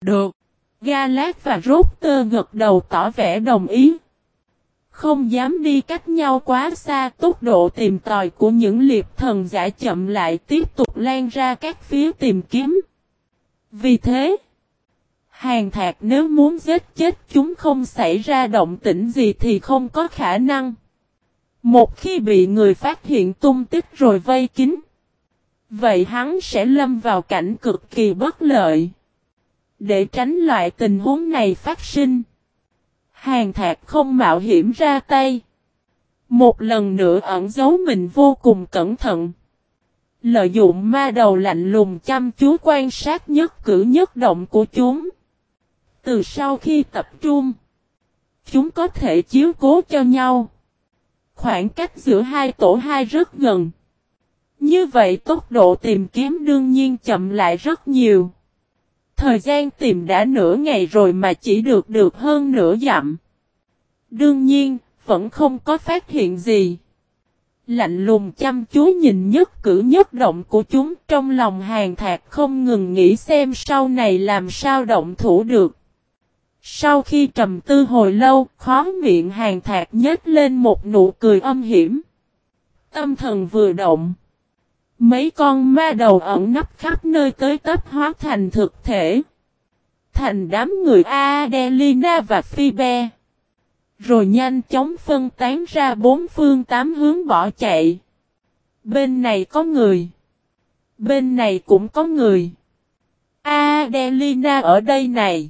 Được. Galad và Roster gật đầu tỏ vẻ đồng ý. Không dám đi cách nhau quá xa, tốc độ tìm tòi của những liệp thần giả chậm lại, tiếp tục lan ra các phía tìm kiếm. Vì thế, Hàn Thạc nếu muốn giết chết chúng không xảy ra động tĩnh gì thì không có khả năng. Một khi bị người phát hiện tung tích rồi vây kín, vậy hắn sẽ lâm vào cảnh cực kỳ bất lợi. Để tránh loại tình huống này phát sinh, Hàn Thạc không mạo hiểm ra tay. Một lần nữa ẩn giấu mình vô cùng cẩn thận. Lợi dụng ma đầu lạnh lùng chăm chú quan sát nhất cử nhất động của chúng. Từ sau khi tập trung, chúng có thể chiếu cố cho nhau. Khoảng cách giữa hai tổ hai rất gần. Như vậy tốc độ tìm kiếm đương nhiên chậm lại rất nhiều. Thời gian tìm đã nửa ngày rồi mà chỉ được hơn nửa dặm. Đương nhiên, vẫn không có phát hiện gì. Lạnh lùng chăm chú nhìn nhất cử nhất động của chúng, trong lòng Hàn Thạc không ngừng nghĩ xem sau này làm sao động thủ được. Sau khi trầm tư hồi lâu, khóe miệng Hàn Thạc nhếch lên một nụ cười âm hiểm. Tâm thần vừa động, mấy con ma đầu ẩn nấp khắp nơi tới tấp hóa thành thực thể. Thành đám người Adelina và Phoebe. Rồi nhanh chóng phân tán ra bốn phương tám hướng bỏ chạy. Bên này có người. Bên này cũng có người. Adelina ở đây này.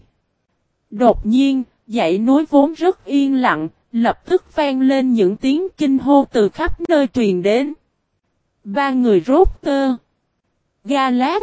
Đột nhiên, dãy núi vốn rất yên lặng, lập tức vang lên những tiếng kinh hô từ khắp nơi truyền đến. Ba người Roster, Galad,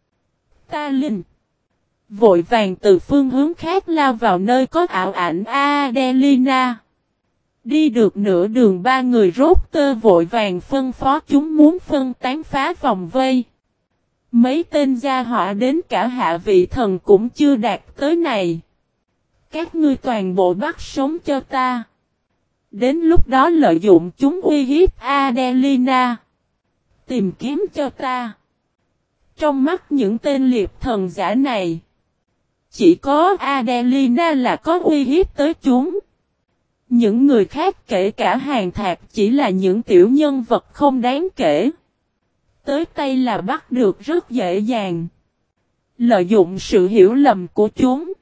Talin vội vàng từ phương hướng khác lao vào nơi có ảo ảnh Adelina. Đi được nửa đường ba người Roster vội vàng phân phó chúng muốn phân tán phá vòng vây. Mấy tên gia họa đến cả hạ vị thần cũng chưa đạt tới này. Các ngươi toàn bộ bắt sống cho ta. Đến lúc đó lợi dụng chúng uy hiếp Adelina. Tìm kiếm cho ta. Trong mắt những tên liệp thần giả này, chỉ có Adelina là có uy hiếp tới chúng. Những người khác kể cả Hàn Thạc chỉ là những tiểu nhân vật không đáng kể. Tới tay là bắt được rất dễ dàng. Lợi dụng sự hiểu lầm của chúng,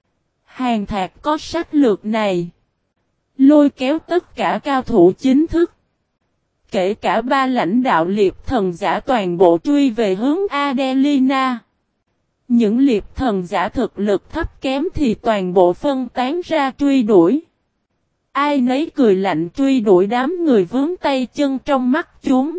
Hàn Thạc có sách lược này. Lôi kéo tất cả cao thủ chính thức, kể cả ba lãnh đạo liệp thần giả toàn bộ truy về hướng Adelina. Những liệp thần giả thực lực thấp kém thì toàn bộ phân tán ra truy đuổi. Ai nấy cười lạnh truy đuổi đám người vướng tay chân trong mắt chúng.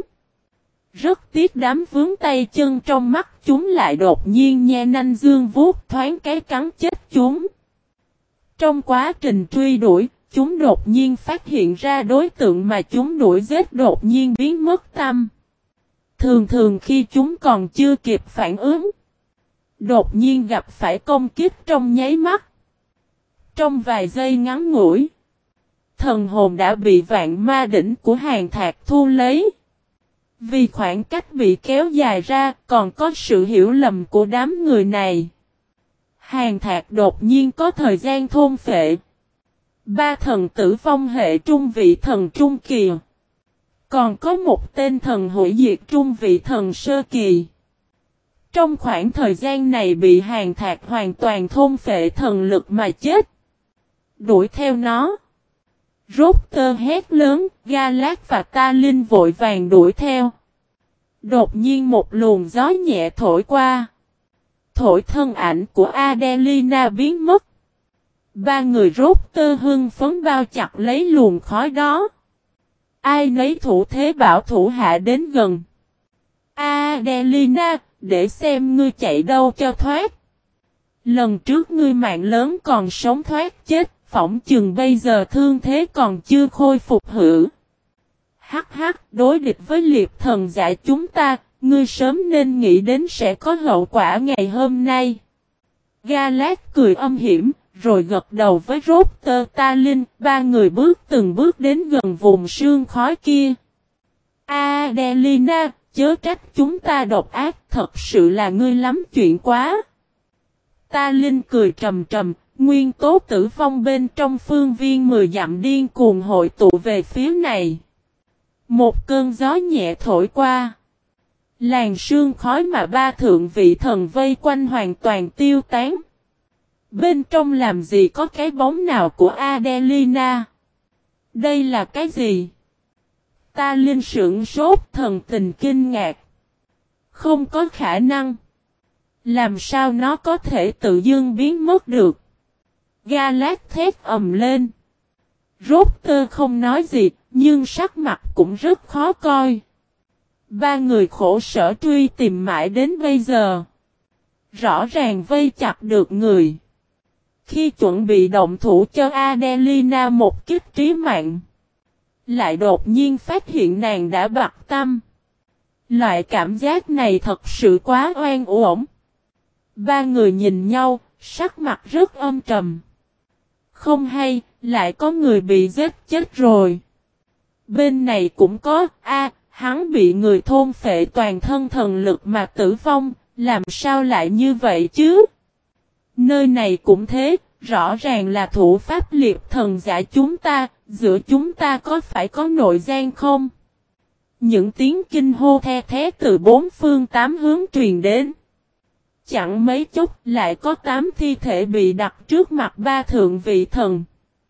Rất tiếc đám vướng tay chân trong mắt chúng lại đột nhiên nhe nanh dương vuốt thoáng cái cắn chết chúng. Trong quá trình truy đuổi, chúng đột nhiên phát hiện ra đối tượng mà chúng đuổi giết đột nhiên biến mất tăm. Thường khi chúng còn chưa kịp phản ứng, đột nhiên gặp phải công kích trong nháy mắt. Trong vài giây ngắn ngủi, thần hồn đã bị vạn ma đỉnh của Hàn Thạc thu lấy. Vì khoảng cách bị kéo dài ra, còn có sự hiểu lầm của đám người này. Hàn Thạc đột nhiên có thời gian thôn phệ. Ba thần tử vong hệ trung vị thần trung kỳ. Còn có một tên thần hủy diệt trung vị thần sơ kỳ. Trong khoảng thời gian này bị Hàn Thạc hoàn toàn thôn phệ thần lực mà chết. Đuổi theo nó. Roster hét lớn, Galad và Talin vội vàng đuổi theo. Đột nhiên một luồng gió nhẹ thổi qua. Thổi thân ảnh của Adelina biến mất. Ba người Roster hưng phấn bao chặt lấy luồng khói đó. Ai nấy thủ thế bảo thủ hạ đến gần. Adelina, để xem ngươi chạy đâu cho thoát. Lần trước ngươi mạng lớn còn sống thoát chết, phỏng chừng bây giờ thương thế còn chưa khôi phục hữu. Hắc, đối địch với liệp thần giả chúng ta, ngươi sớm nên nghĩ đến sẽ có hậu quả ngày hôm nay. Galad cười âm hiểm, rồi gật đầu với Roster Talin, ba người từng bước đến gần vùng sương khói kia. Adelina, chớ trách chúng ta độc ác, thật sự là ngươi lắm chuyện quá. Ta Linh cười trầm trầm, nguyên tố tử vong bên trong phương viên 10 dặm điên cuồng hội tụ về phía này. Một cơn gió nhẹ thổi qua. Làn sương khói mà ba thượng vị thần vây quanh hoàn toàn tiêu tán. Bên trong làm gì có cái bóng nào của Adelina? Đây là cái gì? Ta Linh sửng sốt, thần tình kinh ngạc. Không có khả năng. Làm sao nó có thể tự dưng biến mất được? Galát thét ầm lên. Rốt không nói gì, nhưng sắc mặt cũng rất khó coi. Ba người khổ sở truy tìm mãi đến bây giờ. Rõ ràng vây chặt được người. Khi chuẩn bị động thủ cho Adelina một kích trí mạng, lại đột nhiên phát hiện nàng đã bặt tâm. Loại cảm giác này thật sự quá oan uổng. Ba người nhìn nhau, sắc mặt rất âm trầm. Không hay, lại có người bị giết chết rồi. Bên này cũng có, hắn bị người thôn phệ toàn thân thần lực mà tử vong, làm sao lại như vậy chứ? Nơi này cũng thế, rõ ràng là thủ pháp liệt thần giả chúng ta, giữa chúng ta có phải có nội gian không? Những tiếng kinh hô the thé từ bốn phương tám hướng truyền đến. Chẳng mấy chốc lại có 8 thi thể bị đặt trước mặt ba thượng vị thần.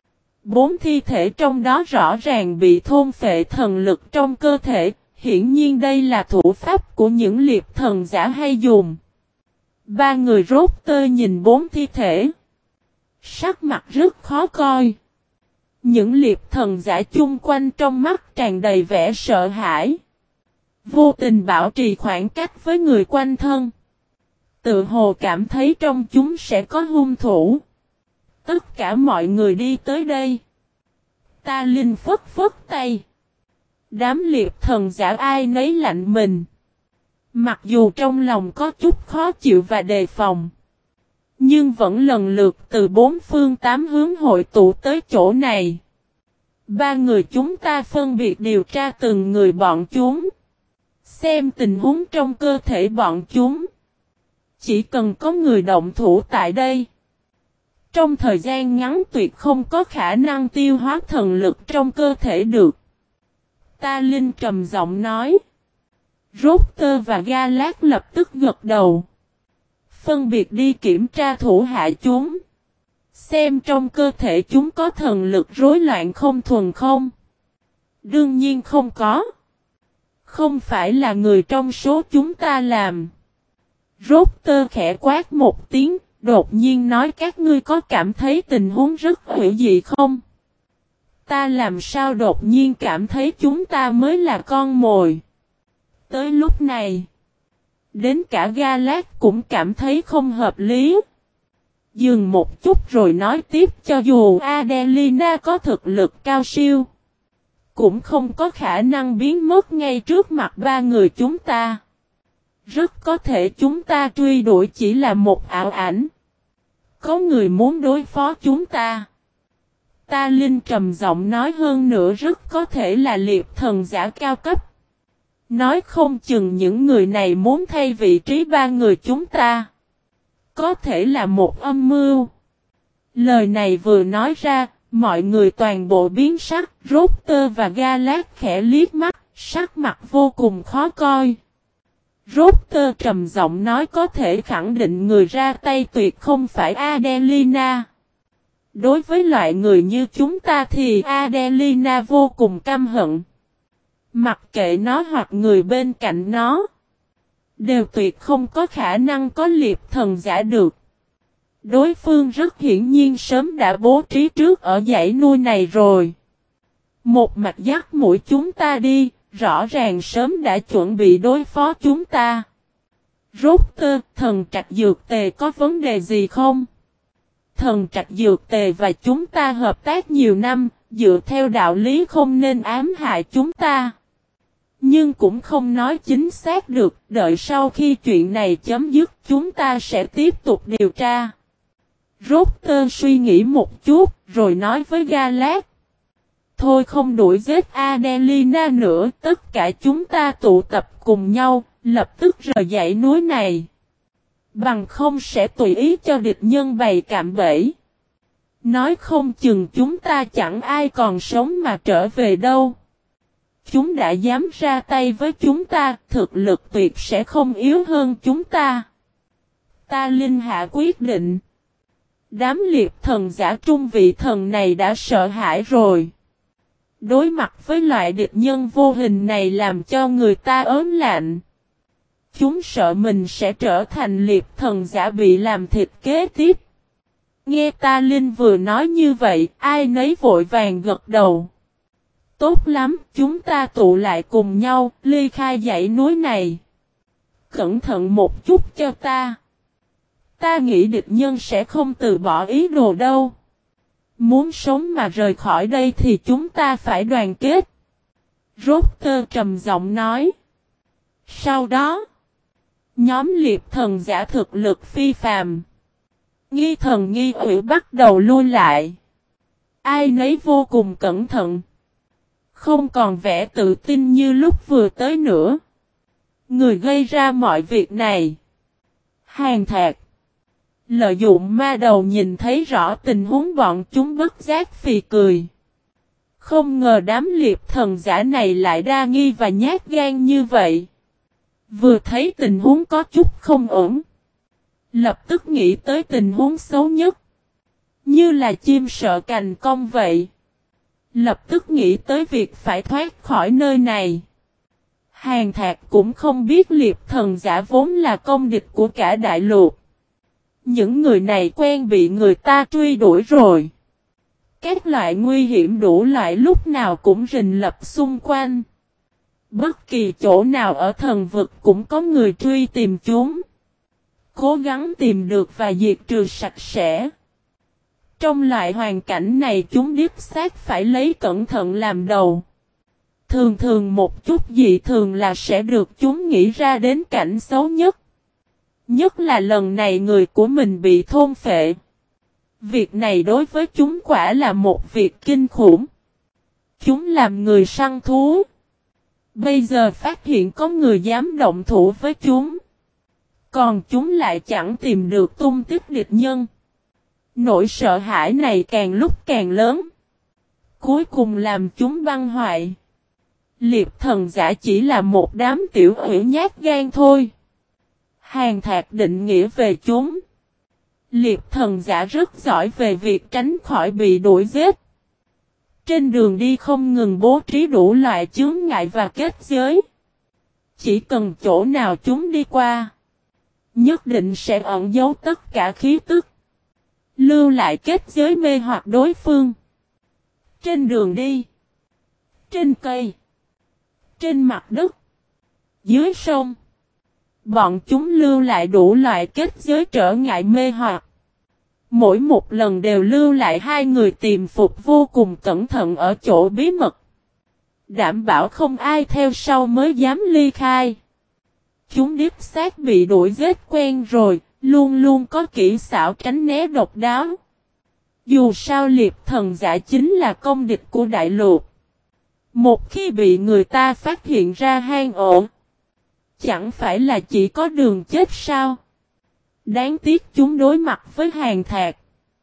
4 thi thể trong đó rõ ràng bị thôn phệ thần lực trong cơ thể, hiển nhiên đây là thủ pháp của những liệt thần giả hay dùng. Ba người rốt nhìn 4 thi thể. Sắc mặt rất khó coi. Những liệt thần giả chung quanh trong mắt tràn đầy vẻ sợ hãi. Vô tình bảo trì khoảng cách với người quanh thân. Tự hồ cảm thấy trong chúng sẽ có hung thủ. Tất cả mọi người đi tới đây. Ta Linh phất phất tay. Đám liệt thần giả ai nấy lạnh mình. Mặc dù trong lòng có chút khó chịu và đề phòng. Nhưng vẫn lần lượt từ bốn phương tám hướng hội tụ tới chỗ này. Ba người chúng ta phân biệt điều tra từng người bọn chúng. Xem tình huống trong cơ thể bọn chúng. Chỉ cần có người động thủ tại đây. Trong thời gian ngắn tuyệt không có khả năng tiêu hóa thần lực trong cơ thể được. Ta Linh trầm giọng nói. Rốt và Galát lập tức gật đầu. Phân biệt đi kiểm tra thủ hạ chúng. Xem trong cơ thể chúng có thần lực rối loạn không thuần không. Đương nhiên không có. Không phải là người trong số chúng ta làm. Rốt khẽ quát một tiếng, đột nhiên nói các ngươi có cảm thấy tình huống rất hữu dị không? Ta làm sao đột nhiên cảm thấy chúng ta mới là con mồi? Tới lúc này, đến cả Galát cũng cảm thấy không hợp lý. Dừng một chút rồi nói tiếp, cho dù Adelina có thực lực cao siêu, cũng không có khả năng biến mất ngay trước mặt ba người chúng ta. Rất có thể chúng ta truy đuổi chỉ là một ảo ảnh. Có người muốn đối phó chúng ta. Ta Linh trầm giọng nói, hơn nữa rất có thể là liệt thần giả cao cấp. Nói không chừng những người này muốn thay vị trí ba người chúng ta. Có thể là một âm mưu. Lời này vừa nói ra, mọi người toàn bộ biến sắc. Rốt và Galát khẽ liếc mắt, sắc mặt vô cùng khó coi. Rốt trầm giọng nói, có thể khẳng định người ra tay tuyệt không phải Adelina. Đối với loại người như chúng ta thì Adelina vô cùng căm hận. Mặc kệ nó hoặc người bên cạnh nó, đều tuyệt không có khả năng có liệt thần giả được. Đối phương rất hiển nhiên sớm đã bố trí trước ở dãy núi này rồi. Một mạch dắt mũi chúng ta đi, rõ ràng sớm đã chuẩn bị đối phó chúng ta. Rốt thần trạch dược tề có vấn đề gì không? Thần trạch dược tề và chúng ta hợp tác nhiều năm, dựa theo đạo lý không nên ám hại chúng ta. Nhưng cũng không nói chính xác được, đợi sau khi chuyện này chấm dứt chúng ta sẽ tiếp tục điều tra. Rốt suy nghĩ một chút, rồi nói với Galát. Thôi không đuổi giết Adelina nữa, tất cả chúng ta tụ tập cùng nhau, lập tức rời dãy núi này. Bằng không sẽ tùy ý cho địch nhân bày cạm bẫy. Nói không chừng chúng ta chẳng ai còn sống mà trở về đâu. Chúng đã dám ra tay với chúng ta, thực lực tuyệt sẽ không yếu hơn chúng ta. Ta linh hạ quyết định. Đám liệp thần giả trung vị thần này đã sợ hãi rồi. Đối mặt với loại địch nhân vô hình này làm cho người ta ớn lạnh. Chúng sợ mình sẽ trở thành liệp thần giả bị làm thịt kế tiếp. Nghe ta linh vừa nói như vậy, ai nấy vội vàng gật đầu. Tốt lắm, chúng ta tụ lại cùng nhau, ly khai dãy núi này. Cẩn thận một chút cho ta. Ta nghĩ địch nhân sẽ không từ bỏ ý đồ đâu. Muốn sống mà rời khỏi đây thì chúng ta phải đoàn kết. Rotter trầm giọng nói. Sau đó, nhóm liệp thần giả thực lực phi phàm. Nghi thần nghi ủy bắt đầu lui lại. Ai nấy vô cùng cẩn thận. Không còn vẻ tự tin như lúc vừa tới nữa. Người gây ra mọi việc này. Hàn Thạc. Lợi dụng ma đầu nhìn thấy rõ tình huống bọn chúng bất giác phì cười. Không ngờ đám liệp thần giả này lại đa nghi và nhát gan như vậy. Vừa thấy tình huống có chút không ổn. Lập tức nghĩ tới tình huống xấu nhất. Như là chim sợ cành cong vậy. Lập tức nghĩ tới việc phải thoát khỏi nơi này. Hàn Thạc cũng không biết liệp thần giả vốn là công địch của cả đại lục. Những người này quen bị người ta truy đuổi rồi. Các loại nguy hiểm đủ loại lúc nào cũng rình lập xung quanh. Bất kỳ chỗ nào ở thần vực cũng có người truy tìm chúng. Cố gắng tìm được và diệt trừ sạch sẽ. Trong loại hoàn cảnh này chúng điếp xác phải lấy cẩn thận làm đầu. Thường thường một chút dị thường là sẽ được chúng nghĩ ra đến cảnh xấu nhất. Nhất là lần này người của mình bị thôn phệ. Việc này đối với chúng quả là một việc kinh khủng. Chúng làm người săn thú. Bây giờ phát hiện có người dám động thủ với chúng. Còn chúng lại chẳng tìm được tung tích địch nhân. Nỗi sợ hãi này càng lúc càng lớn. Cuối cùng làm chúng băng hoại. Liệp thần giả chỉ là một đám tiểu ủy nhát gan thôi. Hàn Thạc định nghĩa về chúng. Liệp thần giả rất giỏi về việc tránh khỏi bị đuổi giết. Trên đường đi không ngừng bố trí đủ loại chướng ngại và kết giới. Chỉ cần chỗ nào chúng đi qua, nhất định sẽ ẩn giấu tất cả khí tức. Lưu lại kết giới mê hoặc đối phương. Trên đường đi, trên cây, trên mặt đất, dưới sông, bọn chúng lưu lại đủ loại kết giới trở ngại mê hoặc. Mỗi một lần đều lưu lại hai người tìm phục vô cùng cẩn thận ở chỗ bí mật. Đảm bảo không ai theo sau mới dám ly khai. Chúng điếp xác bị đuổi giết quen rồi, luôn luôn có kỹ xảo tránh né độc đáo. Dù sao liệp thần giả chính là công địch của đại lục. Một khi bị người ta phát hiện ra hang ổ, chẳng phải là chỉ có đường chết sao? Đáng tiếc chúng đối mặt với Hàn Thạc.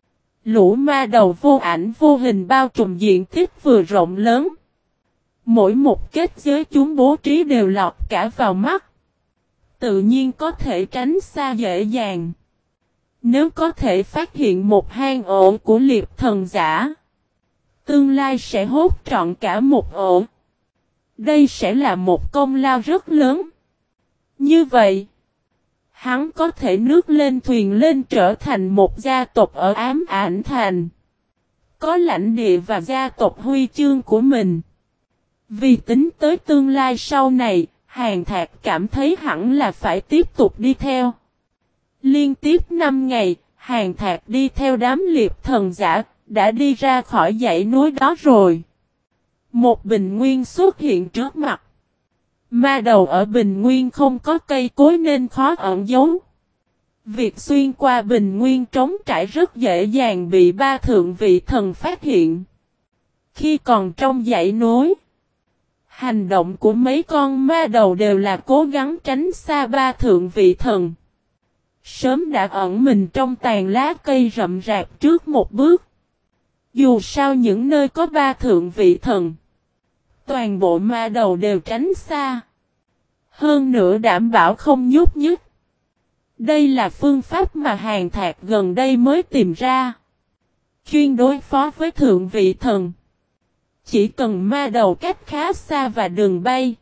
Lũ ma đầu vô ảnh vô hình bao trùm diện tích vừa rộng lớn. Mỗi một kết giới chúng bố trí đều lọt cả vào mắt. Tự nhiên có thể tránh xa dễ dàng. Nếu có thể phát hiện một hang ổ của liệp thần giả, tương lai sẽ hốt trọn cả một ổ. Đây sẽ là một công lao rất lớn. Như vậy, hắn có thể nước lên thuyền lên trở thành một gia tộc ở Ám Ảnh Thành. Có lãnh địa và gia tộc huy chương của mình. Vì tính tới tương lai sau này, Hàn Thạc cảm thấy hẳn là phải tiếp tục đi theo. Liên tiếp 5 ngày, Hàn Thạc đi theo đám liệp thần giả, đã đi ra khỏi dãy núi đó rồi. Một bình nguyên xuất hiện trước mặt. Ma đầu ở bình nguyên không có cây cối nên khó ẩn giấu. Việc xuyên qua bình nguyên trống trải rất dễ dàng bị ba thượng vị thần phát hiện. Khi còn trong dãy núi, hành động của mấy con ma đầu đều là cố gắng tránh xa ba thượng vị thần. Sớm đã ẩn mình trong tàn lá cây rậm rạp trước một bước. Dù sao những nơi có ba thượng vị thần, toàn bộ ma đầu đều tránh xa. Hơn nữa đảm bảo không nhúc nhích. Đây là phương pháp mà Hàn Thạc gần đây mới tìm ra. Chuyên đối phó với thượng vị thần. Chỉ cần ma đầu cách khá xa và đường bay,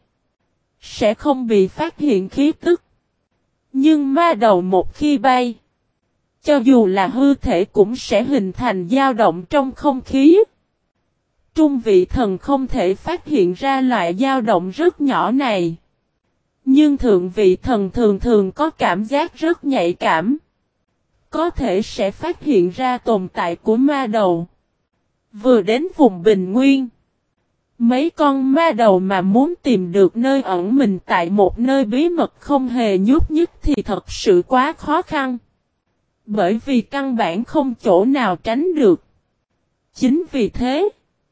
sẽ không bị phát hiện khí tức. Nhưng ma đầu một khi bay, cho dù là hư thể cũng sẽ hình thành dao động trong không khí. Trung vị thần không thể phát hiện ra loại dao động rất nhỏ này. Nhưng thượng vị thần thường thường có cảm giác rất nhạy cảm. Có thể sẽ phát hiện ra tồn tại của ma đầu. Vừa đến vùng Bình Nguyên, mấy con ma đầu mà muốn tìm được nơi ẩn mình tại một nơi bí mật không hề nhúc nhích thì thật sự quá khó khăn. Bởi vì căn bản không chỗ nào tránh được. Chính vì thế,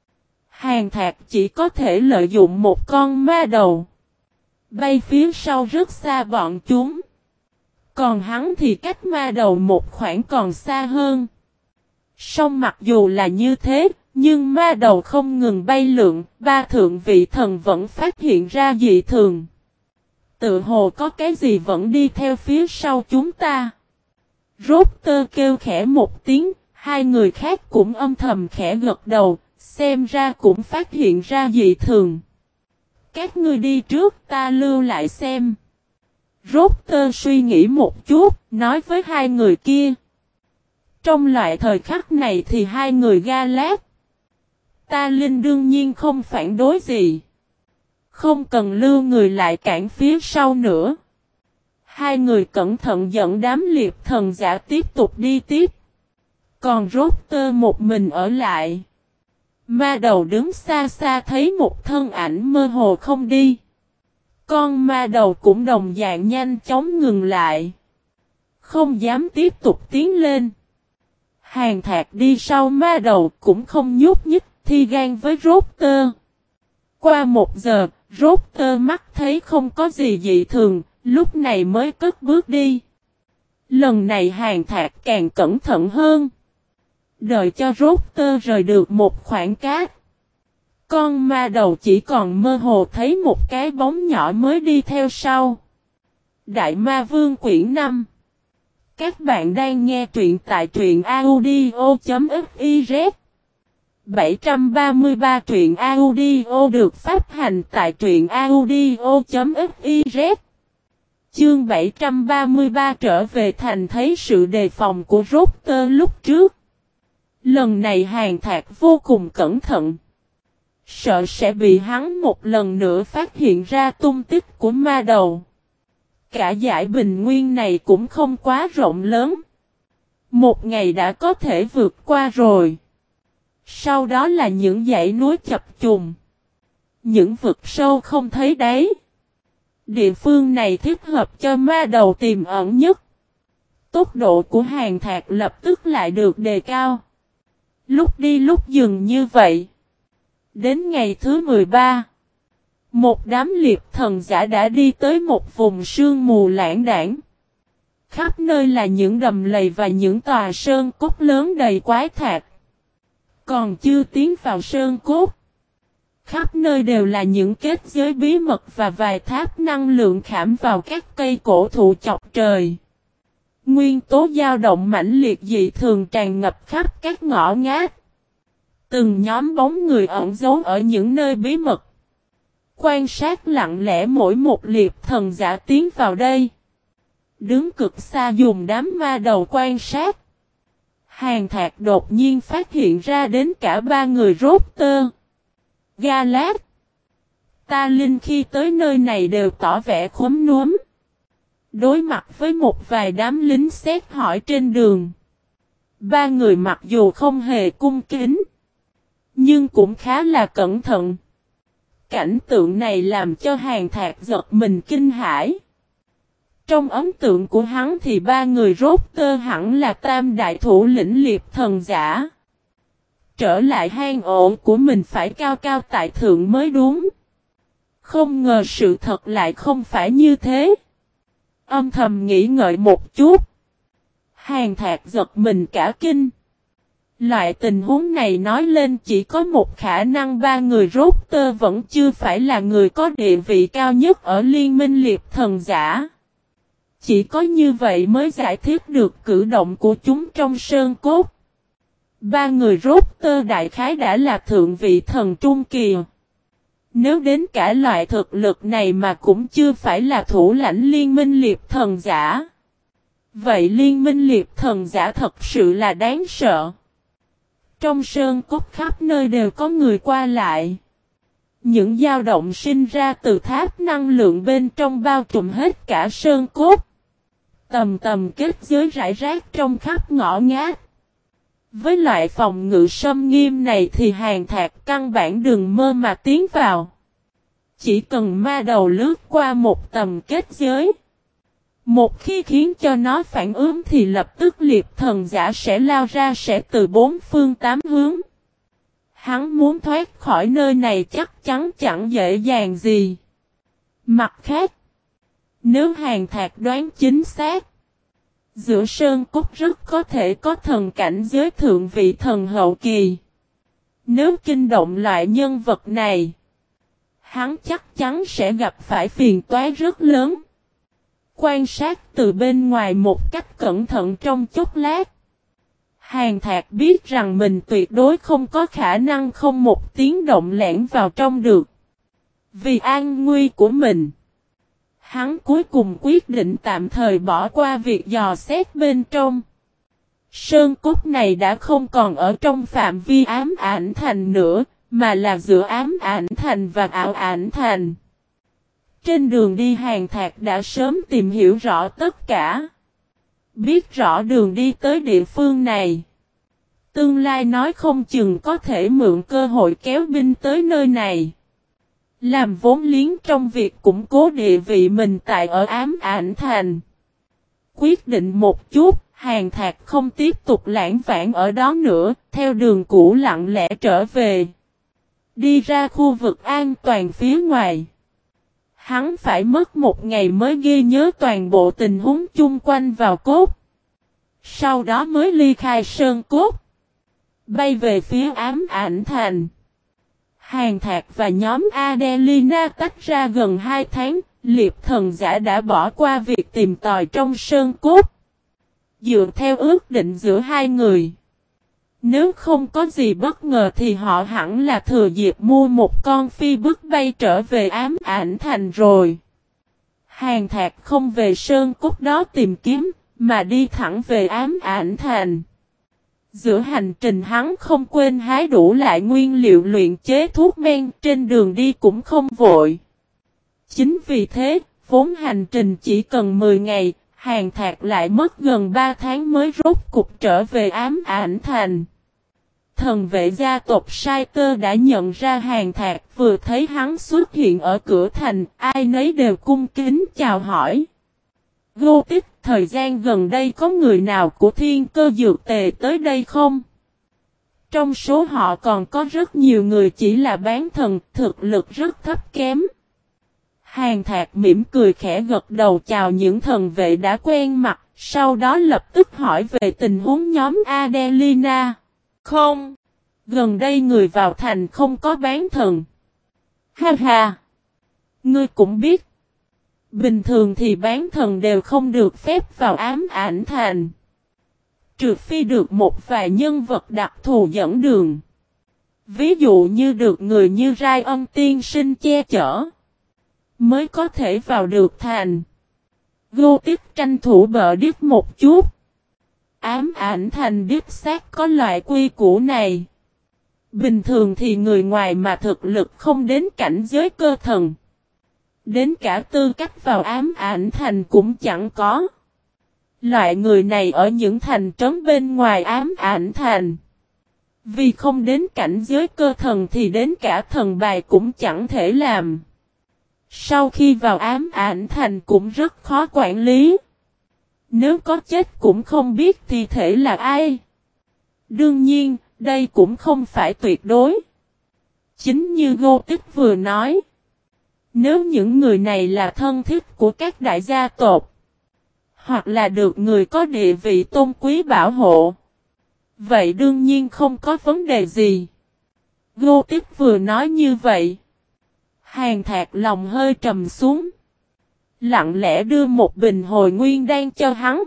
Hàn Thạc chỉ có thể lợi dụng một con ma đầu, bay phía sau rất xa bọn chúng. Còn hắn thì cách ma đầu một khoảng còn xa hơn. Song mặc dù là như thế, nhưng ma đầu không ngừng bay lượn, ba thượng vị thần vẫn phát hiện ra dị thường. Tự hồ có cái gì vẫn đi theo phía sau chúng ta. Rốt tơ kêu khẽ một tiếng, hai người khác cũng âm thầm khẽ gật đầu, xem ra cũng phát hiện ra dị thường. Các ngươi đi trước, ta lưu lại xem. Rốt tơ suy nghĩ một chút, nói với hai người kia. Trong loại thời khắc này thì hai người Ga-lát, Ta Linh đương nhiên không phản đối gì. Không cần lưu người lại cản phía sau nữa. Hai người cẩn thận dẫn đám liệp thần giả tiếp tục đi tiếp. Còn rốt tơ một mình ở lại. Ma đầu đứng xa xa thấy một thân ảnh mơ hồ không đi. Con ma đầu cũng đồng dạng nhanh chóng ngừng lại. Không dám tiếp tục tiến lên. Hàn Thạc đi sau ma đầu cũng không nhúc nhích thi gan với rốt tơ. Qua 1 giờ, rốt tơ mắt thấy không có gì dị thường, lúc này mới cất bước đi. Lần này Hàn Thạc càng cẩn thận hơn. Đợi cho rốt tơ rời được một khoảng cát. Con ma đầu chỉ còn mơ hồ thấy một cái bóng nhỏ mới đi theo sau. Đại Ma Vương quyển 5. Các bạn đang nghe truyện tại truyện audio.fiz. 733 truyện audio được phát hành tại truyện audio.fiz. Chương 733 trở về thành thấy sự đề phòng của rốt tơ lúc trước. Lần này Hàn Thạc vô cùng cẩn thận. Sợ sẽ bị hắn một lần nữa phát hiện ra tung tích của ma đầu. Cả dải bình nguyên này cũng không quá rộng lớn. Một ngày đã có thể vượt qua rồi. Sau đó là những dãy núi chập trùng. Những vực sâu không thấy đáy. Địa phương này thích hợp cho ma đầu tiềm ẩn nhất. Tốc độ của Hàn Thạc lập tức lại được đề cao. Lúc đi lúc dừng như vậy. Đến ngày thứ 13. Một đám liệp thần giả đã đi tới một vùng sương mù lãng đãng. Khắp nơi là những đầm lầy và những tòa sơn cốt lớn đầy quái thạch. Còn chưa tiến vào sơn cốt. Khắp nơi đều là những kết giới bí mật và vài tháp năng lượng khảm vào các cây cổ thụ chọc trời. Nguyên tố dao động mãnh liệt dị thường tràn ngập khắp các ngõ ngách. Từng nhóm bóng người ẩn giấu ở những nơi bí mật. Quan sát lặng lẽ mỗi một liệp thần giả tiến vào đây. Đứng cực xa dùng đám ma đầu quan sát. Hàn Thạc đột nhiên phát hiện ra đến cả ba người rốt tơ. Ga-lát. Ta Linh khi tới nơi này đều tỏ vẻ khúm núm. Đối mặt với một vài đám lính xét hỏi trên đường. Ba người mặc dù không hề cung kính. Nhưng cũng khá là cẩn thận. Cảnh tượng này làm cho Hàn Thạc giật mình kinh hãi. Trong ấn tượng của hắn thì ba người rốt tơ hẳn là tam đại thủ lĩnh liệp thần giả. Trở lại hang ổ của mình phải cao cao tại thượng mới đúng. Không ngờ sự thật lại không phải như thế. Âm thầm nghĩ ngợi một chút. Hàn Thạc giật mình cả kinh. Loại tình huống này nói lên chỉ có một khả năng ba người rốt tơ vẫn chưa phải là người có địa vị cao nhất ở liên minh liệp thần giả. Chỉ có như vậy mới giải thích được cử động của chúng trong sơn cốt. Ba người rốt tơ đại khái đã là thượng vị thần trung kỳ. Nếu đến cả loại thực lực này mà cũng chưa phải là thủ lãnh liên minh liệp thần giả. Vậy liên minh liệp thần giả thật sự là đáng sợ. Trong sơn cốt khắp nơi đều có người qua lại. Những dao động sinh ra từ tháp năng lượng bên trong bao trùm hết cả sơn cốt. Tầm tầm kết giới rải rác trong khắp ngõ ngách. Với loại phòng ngự sâm nghiêm này thì Hàn Thạc căn bản đừng mơ mà tiến vào. Chỉ cần ma đầu lướt qua một tầm kết giới. Một khi khiến cho nó phản ứng thì lập tức liệp thần giả sẽ lao ra sẽ từ bốn phương tám hướng. Hắn muốn thoát khỏi nơi này chắc chắn chẳng dễ dàng gì. Mặt khác, nếu Hàn Thạc đoán chính xác, giữa sơn cốt rất có thể có thần cảnh giới thượng vị thần hậu kỳ. Nếu kinh động loại nhân vật này, hắn chắc chắn sẽ gặp phải phiền toái rất lớn. Quan sát từ bên ngoài một cách cẩn thận trong chốc lát. Hàn Thạc biết rằng mình tuyệt đối không có khả năng không một tiếng động lẻn vào trong được. Vì an nguy của mình, hắn cuối cùng quyết định tạm thời bỏ qua việc dò xét bên trong. Sơn cốt này đã không còn ở trong phạm vi ám ảnh thành nữa, mà là giữa ám ảnh thành và ảo ảnh thành. Trên đường đi Hàn Thạc đã sớm tìm hiểu rõ tất cả. Biết rõ đường đi tới địa phương này. Tương lai nói không chừng có thể mượn cơ hội kéo binh tới nơi này. Làm vốn liếng trong việc củng cố địa vị mình tại ở ám ảnh thành. Quyết định một chút, Hàn Thạc không tiếp tục lãng vãng ở đó nữa, theo đường cũ lặng lẽ trở về. Đi ra khu vực an toàn phía ngoài. Hắn phải mất một ngày mới ghi nhớ toàn bộ tình huống chung quanh vào cốt. Sau đó mới ly khai sơn cốt. Bay về phía ám ảnh thành. Hàn Thạc và nhóm Adelina tách ra gần 2 tháng, liệp thần giả đã bỏ qua việc tìm tòi trong sơn cốt. Dựa theo ước định giữa hai người. Nếu không có gì bất ngờ thì họ hẳn là thừa dịp mua một con phi bức bay trở về ám ảnh thành rồi. Hàn Thạc không về sơn cốt đó tìm kiếm, mà đi thẳng về ám ảnh thành. Giữa hành trình hắn không quên hái đủ lại nguyên liệu luyện chế thuốc men, trên đường đi cũng không vội. Chính vì thế, vốn hành trình chỉ cần 10 ngày, Hàn Thạc lại mất gần 3 tháng mới rốt cục trở về ám ảnh thành. Thần vệ gia tộc Sai Tơ đã nhận ra Hàn Thạc, vừa thấy hắn xuất hiện ở cửa thành, ai nấy đều cung kính chào hỏi. Gô Tích, thời gian gần đây có người nào của Thiên Cơ Dược Tề tới đây không? Trong số họ còn có rất nhiều người chỉ là bán thần, thực lực rất thấp kém. Hàn Thạc mỉm cười khẽ gật đầu chào những thần vệ đã quen mặt, sau đó lập tức hỏi về tình huống nhóm Adelina. Không, gần đây người vào thành không có bán thần. Ha ha, ngươi cũng biết. Bình thường thì bán thần đều không được phép vào ám ảnh thành. Trừ phi được một vài nhân vật đặc thù dẫn đường. Ví dụ như được người như Rai Ân tiên sinh che chở. Mới có thể vào được thành. Gô Tích tranh thủ bợ điếc một chút. Ám ảnh thành điếc xác có loại quy củ này. Bình thường thì người ngoài mà thực lực không đến cảnh giới cơ thần. Đến cả tư cách vào ám ảnh thành cũng chẳng có. Loại người này ở những thành trấn bên ngoài ám ảnh thành. Vì không đến cảnh giới cơ thần thì đến cả thần bài cũng chẳng thể làm. Sau khi vào ám ảnh thành cũng rất khó quản lý. Nếu có chết cũng không biết thi thể là ai. Đương nhiên, đây cũng không phải tuyệt đối. Chính như Gô Tích vừa nói. Nếu những người này là thân thích của các đại gia tộc, hoặc là được người có địa vị tôn quý bảo hộ. Vậy đương nhiên không có vấn đề gì. Gô Tích vừa nói như vậy. Hàn Thạc lòng hơi trầm xuống. Lặng lẽ đưa một bình hồi nguyên đan cho hắn.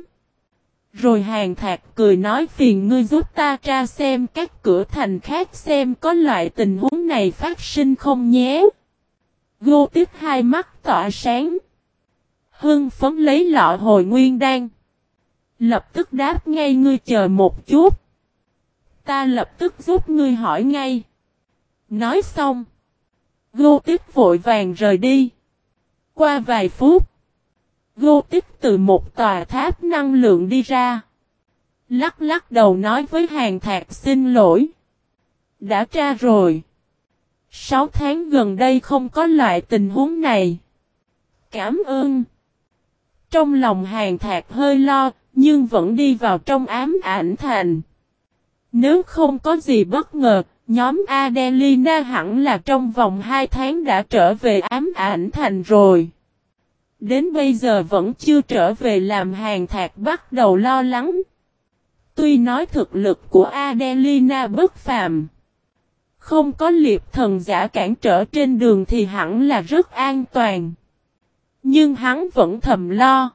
Rồi Hàn Thạc cười nói phiền ngươi giúp ta tra xem các cửa thành khác xem có loại tình huống này phát sinh không nhé. Gô Tích hai mắt tỏa sáng. Hưng phấn lấy lọ hồi nguyên đan. Lập tức đáp ngay ngươi chờ một chút. Ta lập tức giúp ngươi hỏi ngay. Nói xong. Gô Tích vội vàng rời đi. Qua vài phút. Gô Tích từ một tòa tháp năng lượng đi ra. Lắc lắc đầu nói với Hàn Thạc xin lỗi. Đã tra rồi. 6 tháng gần đây không có loại tình huống này. Cảm ơn. Trong lòng Hàn Thạc hơi lo, nhưng vẫn đi vào trong ám ảnh thành. Nếu không có gì bất ngờ, nhóm Adelina hẳn là trong vòng 2 tháng đã trở về ám ảnh thành rồi. Đến bây giờ vẫn chưa trở về làm Hàn Thạc bắt đầu lo lắng. Tuy nói thực lực của Adelina bất phàm. Không có liệp thần giả cản trở trên đường thì hẳn là rất an toàn. Nhưng hắn vẫn thầm lo.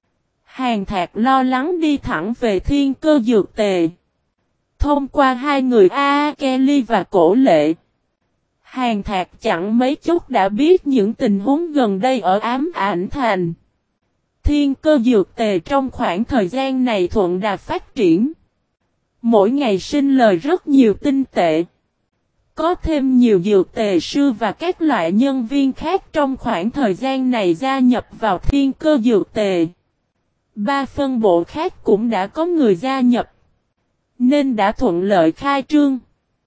Hàn Thạc lo lắng đi thẳng về Thiên Cơ Dược Tề. Thông qua hai người Kelly và Cổ Lệ. Hàn Thạc chẳng mấy chốc đã biết những tình huống gần đây ở ám ảnh thành. Thiên Cơ Dược Tề trong khoảng thời gian này thuận đà phát triển. Mỗi ngày sinh lời rất nhiều tinh tệ. Có thêm nhiều dược tề sư và các loại nhân viên khác trong khoảng thời gian này gia nhập vào Thiên Cơ Dược Tề. 3 phân bộ khác cũng đã có người gia nhập. Nên đã thuận lợi khai trương.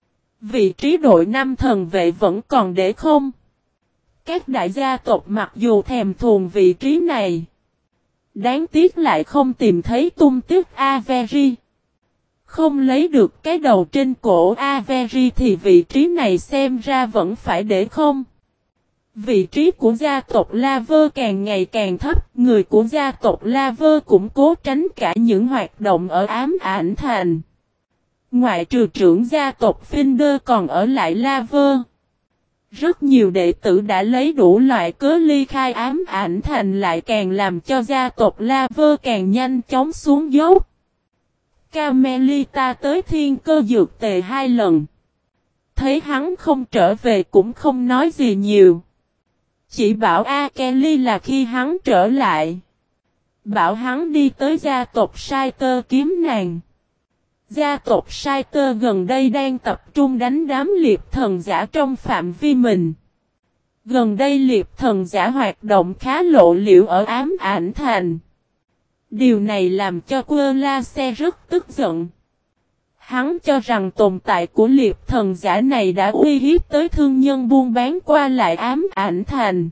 Vị trí đội 5 thần vệ vẫn còn để không. Các đại gia tộc mặc dù thèm thuồng vị trí này. Đáng tiếc lại không tìm thấy tung tích Avery. Không lấy được cái đầu trên cổ Avery thì vị trí này xem ra vẫn phải để không. Vị trí của gia tộc Laver càng ngày càng thấp, người của gia tộc Laver cũng cố tránh cả những hoạt động ở ám ảnh thành. Ngoại trừ trưởng gia tộc Finder còn ở lại Laver. Rất nhiều đệ tử đã lấy đủ loại cớ ly khai ám ảnh thành lại càng làm cho gia tộc Laver càng nhanh chóng xuống dốc. Carmelita tới Thiên Cơ Dược Tề 2 lần. Thấy hắn không trở về cũng không nói gì nhiều. Chỉ bảo Kelly là khi hắn trở lại. Bảo hắn đi tới gia tộc Saiter kiếm nàng. Gia tộc Saiter gần đây đang tập trung đánh đám liệp thần giả trong phạm vi mình. Gần đây liệp thần giả hoạt động khá lộ liễu ở ám ảnh thành. Điều này làm cho Querlace rất tức giận. Hắn cho rằng tồn tại của liệp thần giả này đã uy hiếp tới thương nhân buôn bán qua lại ám ảnh thành.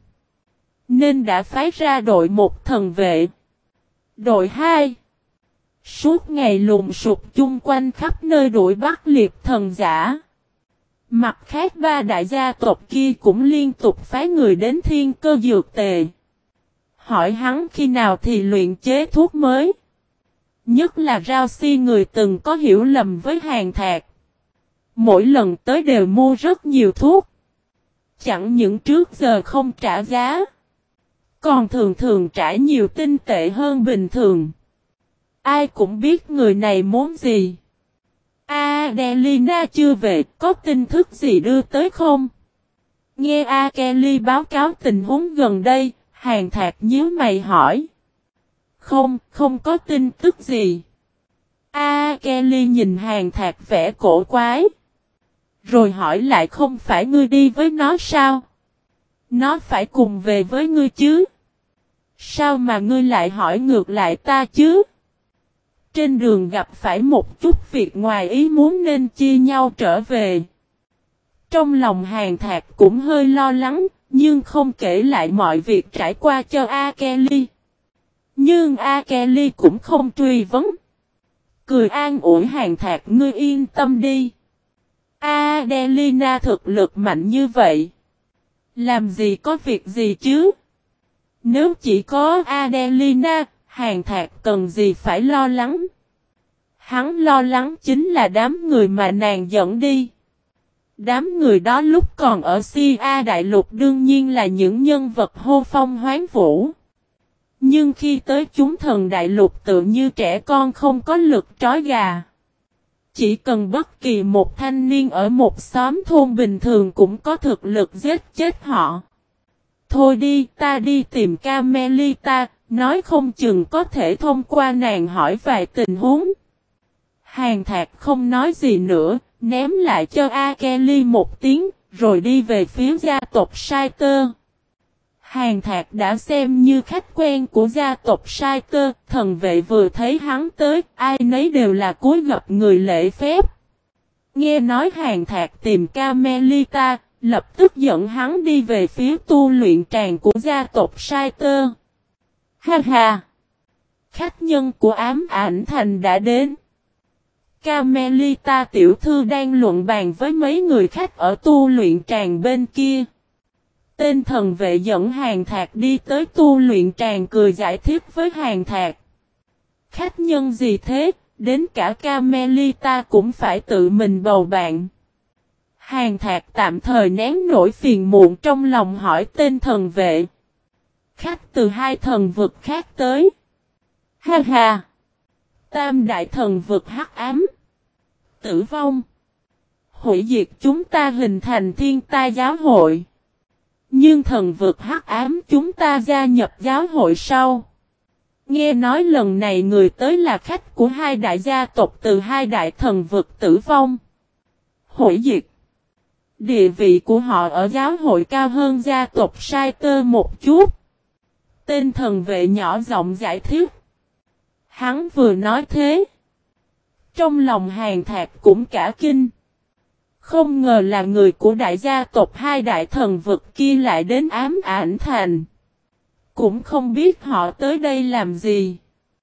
Nên đã phái ra đội 1 thần vệ. Đội 2. Suốt ngày lùng sục chung quanh khắp nơi đuổi bắt liệp thần giả. Mặt khác 3 đại gia tộc kia cũng liên tục phái người đến Thiên Cơ Dược Tề. Hỏi hắn khi nào thì luyện chế thuốc mới. Nhất là Rao Si người từng có hiểu lầm với Hàn Thạc. Mỗi lần tới đều mua rất nhiều thuốc. Chẳng những trước giờ không trả giá. Còn thường thường trả nhiều tinh tệ hơn bình thường. Ai cũng biết người này muốn gì. Adelina chưa về, có tin tức gì đưa tới không? Nghe Kelly báo cáo tình huống gần đây, Hàn Thạc nhíu mày hỏi. Không có tin tức gì. Kelly nhìn Hàn Thạc vẻ cổ quái. Rồi hỏi lại không phải ngươi đi với nó sao? Nó phải cùng về với ngươi chứ? Sao mà ngươi lại hỏi ngược lại ta chứ? Trên đường gặp phải một chút việc ngoài ý muốn nên chia nhau trở về. Trong lòng Hàn Thạc cũng hơi lo lắng, nhưng không kể lại mọi việc trải qua cho Kelly. Nhưng Kelly cũng không truy vấn. Cười an ủi Hàn Thạc ngươi yên tâm đi. Adelina thực lực mạnh như vậy. Làm gì có việc gì chứ? Nếu chỉ có Adelina, Hàn Thạc cần gì phải lo lắng. Hắn lo lắng chính là đám người mà nàng dẫn đi. Đám người đó lúc còn ở Si A Đại Lục đương nhiên là những nhân vật hô phong hoán vũ. Nhưng khi tới chúng thần Đại Lục tự như trẻ con không có lực trói gà. Chỉ cần bất kỳ một thanh niên ở một xóm thôn bình thường cũng có thực lực giết chết họ. Thôi đi, ta đi tìm Carmelita, nói không chừng có thể thông qua nàng hỏi vài tình huống. Hàn Thạc không nói gì nữa, ném lại cho Akeli một tiếng, rồi đi về phía gia tộc Saiter. Hàn Thạc đã xem như khách quen của gia tộc Saiter, thần vệ vừa thấy hắn tới, ai nấy đều là cúi gập người lễ phép. Nghe nói Hàn Thạc tìm Carmelita, lập tức dẫn hắn đi về phía tu luyện tràng của gia tộc Saiter. Ha ha! Khách nhân của ám ảnh thành đã đến. Carmelita tiểu thư đang luận bàn với mấy người khách ở tu luyện tràng bên kia. Tên thần vệ dẫn Hàn Thạc đi tới tu luyện tràng cười giải thích với Hàn Thạc. Khách nhân gì thế, đến cả Carmelita cũng phải tự mình bầu bạn. Hàn Thạc tạm thời nén nỗi phiền muộn trong lòng hỏi tên thần vệ. Khách từ hai thần vực khác tới. Ha ha! Tam đại thần vực hắc ám. Tử vong. Hủy diệt chúng ta hình thành thiên tai giáo hội. Nhưng thần vực hắc ám chúng ta gia nhập giáo hội sau. Nghe nói lần này người tới là khách của hai đại gia tộc từ hai đại thần vực tử vong. Hủy diệt. Địa vị của họ ở giáo hội cao hơn gia tộc Saiter một chút. Tên thần vệ nhỏ giọng giải thích. Hắn vừa nói thế. Trong lòng Hàn Thạc cũng cả kinh. Không ngờ là người của đại gia tộc hai đại thần vực kia lại đến ám ảnh thành. Cũng không biết họ tới đây làm gì.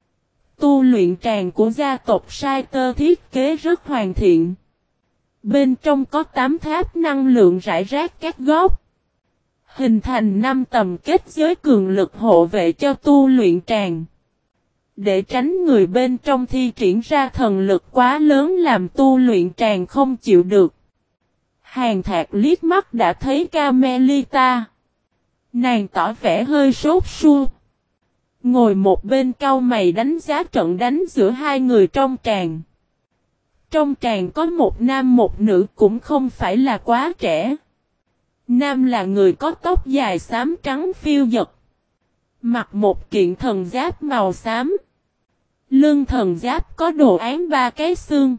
Tu luyện tràng của gia tộc Saiter thiết kế rất hoàn thiện. Bên trong có 8 tháp năng lượng rải rác các góc. Hình thành 5 tầm kết giới cường lực hộ vệ cho tu luyện tràng. Để tránh người bên trong thi triển ra thần lực quá lớn làm tu luyện tràng không chịu được. Hàn Thạc liếc mắt đã thấy Carmelita. Nàng tỏ vẻ hơi sốt ruột. Ngồi một bên cau mày đánh giá trận đánh giữa hai người trong tràng. Trong tràng có một nam một nữ cũng không phải là quá trẻ. Nam là người có tóc dài xám trắng phiêu dật. Mặc một kiện thần giáp màu xám. Lưng thần giáp có đồ án 3 cái xương.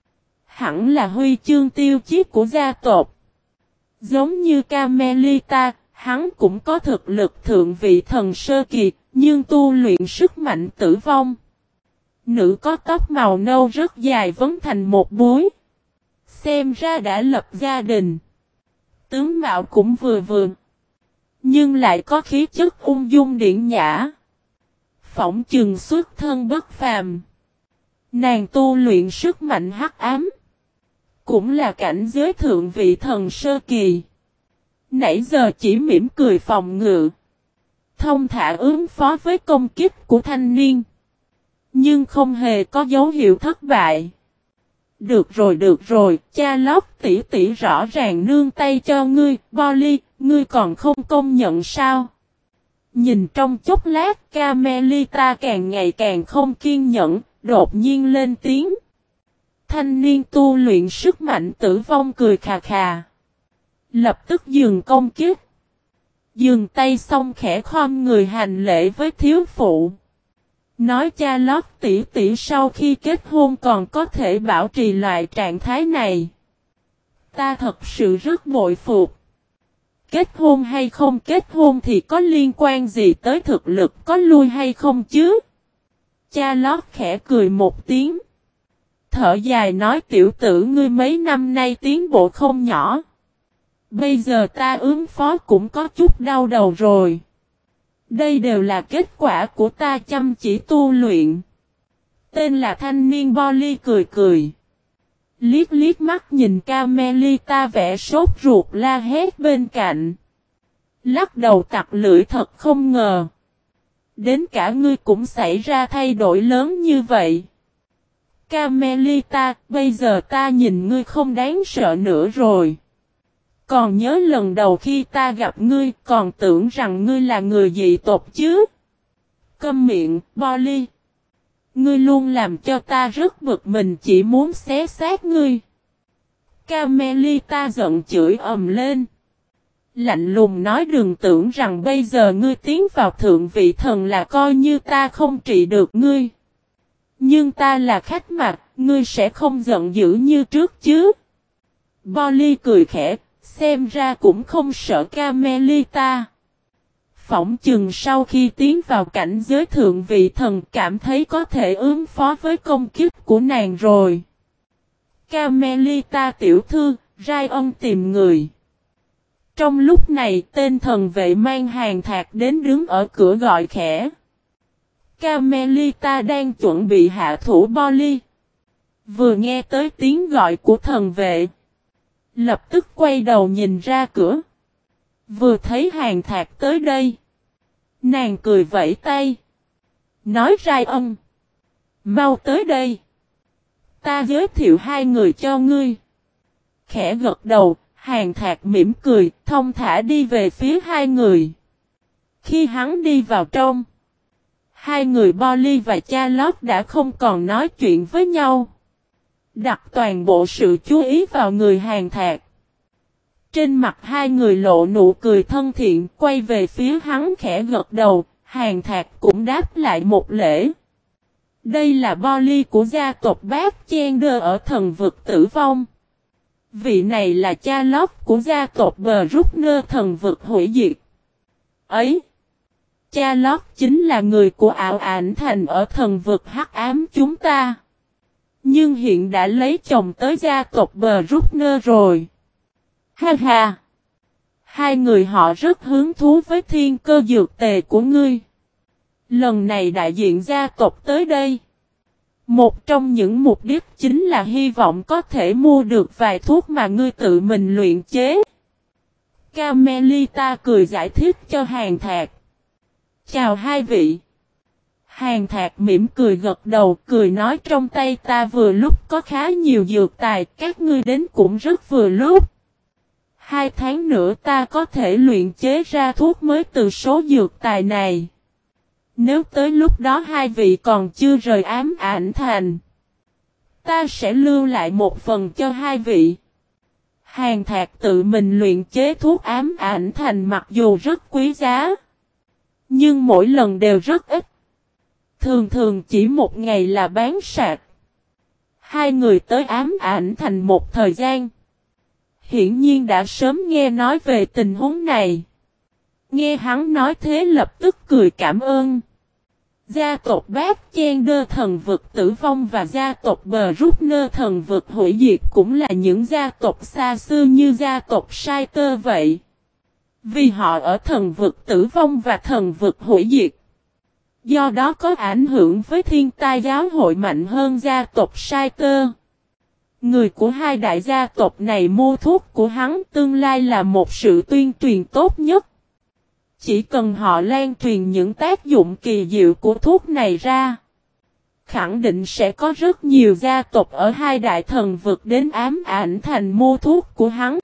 Hẳn là huy chương tiêu chí của gia tộc. Giống như Carmelita, hắn cũng có thực lực thượng vị thần sơ kỳ, nhưng tu luyện sức mạnh tử vong. Nữ có tóc màu nâu rất dài vấn thành một búi. Xem ra đã lập gia đình. Tướng mạo cũng vừa vừa. Nhưng lại có khí chất ung dung điển nhã. Phỏng chừng xuất thân bất phàm. Nàng tu luyện sức mạnh hắc ám. Cũng là cảnh giới thượng vị thần sơ kỳ. Nãy giờ chỉ mỉm cười phòng ngự. Thông thả ứng phó với công kích của thanh niên. Nhưng không hề có dấu hiệu thất bại. Được rồi, cha lót tỷ tỷ rõ ràng nương tay cho ngươi, Bolly, ngươi còn không công nhận sao? Nhìn trong chốc lát, Carmelita càng ngày càng không kiên nhẫn, đột nhiên lên tiếng. Thanh niên tu luyện sức mạnh tử vong cười khà khà. Lập tức dừng công kích. Dừng tay xong khẽ khom người hành lễ với thiếu phụ. Nói cha lót tỷ tỷ sau khi kết hôn còn có thể bảo trì loại trạng thái này. Ta thật sự rất bội phục. Kết hôn hay không kết hôn thì có liên quan gì tới thực lực có lui hay không chứ? Cha lót khẽ cười một tiếng. Thở dài nói tiểu tử ngươi mấy năm nay tiến bộ không nhỏ. Bây giờ ta ứng phó cũng có chút đau đầu rồi. Đây đều là kết quả của ta chăm chỉ tu luyện. Tên là thanh niên Bolly cười cười. Liếc liếc mắt nhìn Carmelita vẽ sốt ruột la hét bên cạnh. Lắc đầu tặc lưỡi thật không ngờ. Đến cả ngươi cũng xảy ra thay đổi lớn như vậy. Carmelita, bây giờ ta nhìn ngươi không đáng sợ nữa rồi. Còn nhớ lần đầu khi ta gặp ngươi còn tưởng rằng ngươi là người dị tộc chứ. Câm miệng, Polly. Ngươi luôn làm cho ta rất bực mình chỉ muốn xé xác ngươi. Carmelita giận chửi ầm lên. Lạnh lùng nói đừng tưởng rằng bây giờ ngươi tiến vào thượng vị thần là coi như ta không trị được ngươi. Nhưng ta là khách mặt, ngươi sẽ không giận dữ như trước chứ. Polly cười khẽ, xem ra cũng không sợ Carmelita. Phỏng chừng sau khi tiến vào cảnh giới thượng vị thần cảm thấy có thể ứng phó với công kích của nàng rồi. Carmelita tiểu thư, Ryan tìm người. Trong lúc này tên thần vệ mang hàng thạc đến đứng ở cửa gọi khẽ. Carmelita đang chuẩn bị hạ thủ Polly. Vừa nghe tới tiếng gọi của thần vệ. Lập tức quay đầu nhìn ra cửa. Vừa thấy hàng thạc tới đây. Nàng cười vẫy tay. Nói Ryan. Mau tới đây. Ta giới thiệu hai người cho ngươi. Khẽ gật đầu. Hàng thạc mỉm cười, thông thả đi về phía hai người. Khi hắn đi vào trong, hai người Polly và Charlotte đã không còn nói chuyện với nhau. Đặt toàn bộ sự chú ý vào người hàng thạc. Trên mặt hai người lộ nụ cười thân thiện, quay về phía hắn khẽ gật đầu, hàng thạc cũng đáp lại một lễ. Đây là Polly của gia tộc Bát Chender ở thần vực tử vong. Vị này là Charlotte của gia tộc Bruckner thần vực hủy diệt. Ấy! Charlotte chính là người của ảo ảnh thành ở thần vực hắc ám chúng ta. Nhưng hiện đã lấy chồng tới gia tộc Bruckner rồi. Ha ha! Hai người họ rất hứng thú với thiên cơ dược tề của ngươi. Lần này đại diện gia tộc tới đây. Một trong những mục đích chính là hy vọng có thể mua được vài thuốc mà ngươi tự mình luyện chế. Carmelita cười giải thích cho hàng thạc. Chào hai vị. Hàng thạc mỉm cười gật đầu cười nói trong tay ta vừa lúc có khá nhiều dược tài các ngươi đến cũng rất vừa lúc. 2 tháng nữa ta có thể luyện chế ra thuốc mới từ số dược tài này. Nếu tới lúc đó hai vị còn chưa rời ám ảnh thành, ta sẽ lưu lại một phần cho hai vị. Hàng thạc tự mình luyện chế thuốc ám ảnh thành mặc dù rất quý giá, nhưng mỗi lần đều rất ít. Thường thường chỉ một ngày là bán sạch. Hai người tới ám ảnh thành một thời gian. Hiển nhiên đã sớm nghe nói về tình huống này. Nghe hắn nói thế lập tức cười cảm ơn. Gia tộc Bát Chender thần vực tử vong và gia tộc Bruckner thần vực hủy diệt cũng là những gia tộc xa xưa như gia tộc Saiter vậy. Vì họ ở thần vực tử vong và thần vực hủy diệt. Do đó có ảnh hưởng với thiên tai giáo hội mạnh hơn gia tộc Saiter. Người của hai đại gia tộc này mua thuốc của hắn tương lai là một sự tuyên truyền tốt nhất. Chỉ cần họ lan truyền những tác dụng kỳ diệu của thuốc này ra, khẳng định sẽ có rất nhiều gia tộc ở hai đại thần vực đến ám ảnh thành mua thuốc của hắn.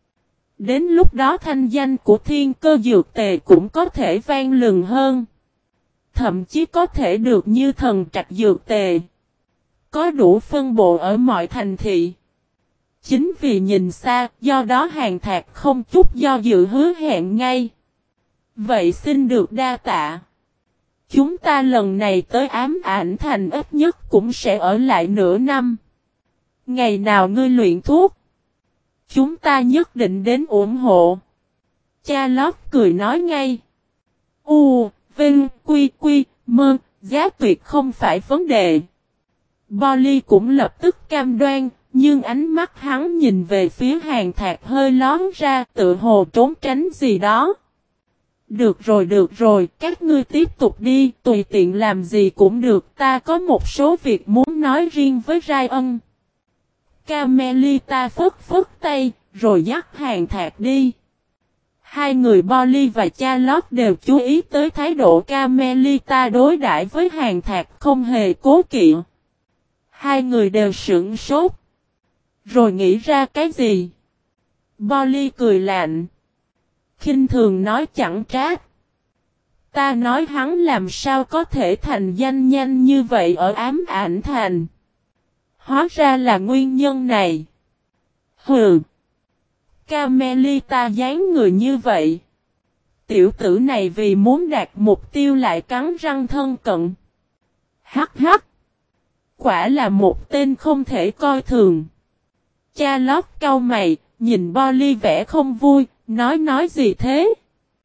Đến lúc đó thanh danh của thiên cơ dược tề cũng có thể vang lừng hơn. Thậm chí có thể được như thần trạch dược tề. Có đủ phân bộ ở mọi thành thị. Chính vì nhìn xa, do đó hàng thạc không chút do dự hứa hẹn ngay. Vậy xin được đa tạ. Chúng ta lần này tới ám ảnh thành ít nhất cũng sẽ ở lại nửa năm. Ngày nào ngươi luyện thuốc, chúng ta nhất định đến ủng hộ. Charlotte cười nói ngay. Vinh, quy, mơ, giá tuyệt không phải vấn đề. Polly cũng lập tức cam đoan, nhưng ánh mắt hắn nhìn về phía hàng thạc hơi lón ra tự hồ trốn tránh gì đó. Được rồi, các ngươi tiếp tục đi, tùy tiện làm gì cũng được, ta có một số việc muốn nói riêng với Ryan. Carmelita phất tay, rồi dắt hàng thạc đi. Hai người Polly và Charlotte đều chú ý tới thái độ Carmelita đối đãi với Hàn Thạc không hề cố kỵ. Hai người đều sửng sốt. Rồi nghĩ ra cái gì? Polly cười lạnh. Khinh thường nói chẳng trách. Ta nói hắn làm sao có thể thành danh nhanh như vậy ở Ám Ảnh Thành. Hóa ra là nguyên nhân này. Hừ. Carmelita dáng người như vậy. Tiểu tử này vì muốn đạt mục tiêu lại cắn răng thân cận. Hắc hắc. Quả là một tên không thể coi thường. Charlotte cau mày, nhìn Polly vẻ không vui, nói gì thế?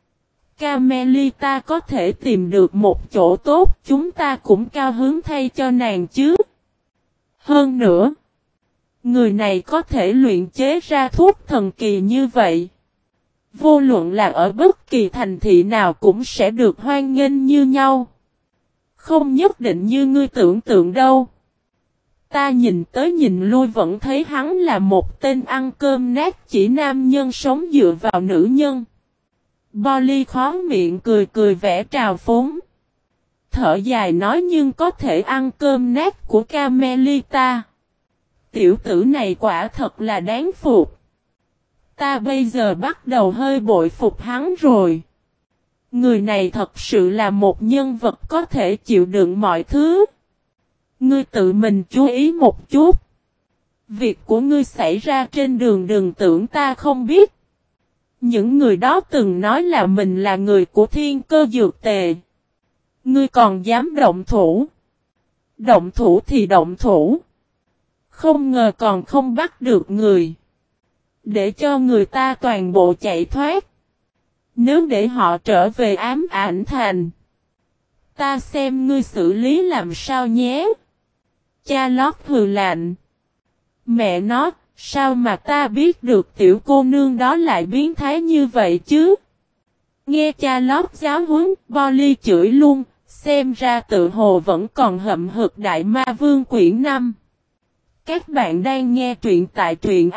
Carmelita có thể tìm được một chỗ tốt, chúng ta cũng cao hứng thay cho nàng chứ. Hơn nữa, người này có thể luyện chế ra thuốc thần kỳ như vậy. Vô luận là ở bất kỳ thành thị nào cũng sẽ được hoan nghênh như nhau. Không nhất định như ngươi tưởng tượng đâu. Ta nhìn tới nhìn lui vẫn thấy hắn là một tên ăn cơm nát chỉ nam nhân sống dựa vào nữ nhân. Polly khó miệng cười vẻ trào phúng. Thở dài nói nhưng có thể ăn cơm nát của Carmelita. Tiểu tử này quả thật là đáng phục. Ta bây giờ bắt đầu hơi bội phục hắn rồi. Người này thật sự là một nhân vật có thể chịu đựng mọi thứ. Ngươi tự mình chú ý một chút. Việc của ngươi xảy ra trên đường đừng tưởng ta không biết. Những người đó từng nói là mình là người của Thiên Cơ Dược Tề. Ngươi còn dám động thủ. Động thủ thì động thủ. Không ngờ còn không bắt được người. Để cho người ta toàn bộ chạy thoát. Nếu để họ trở về Ám Ảnh Thành. Ta xem ngươi xử lý làm sao nhé. Charlotte hừ lạnh. Mẹ nó, sao mà ta biết được tiểu cô nương đó lại biến thái như vậy chứ? Nghe Charlotte giáo huấn, Polly chửi luôn, xem ra tự hồ vẫn còn hậm hực Đại Ma Vương quyển 5. Các bạn đang nghe truyện tại truyện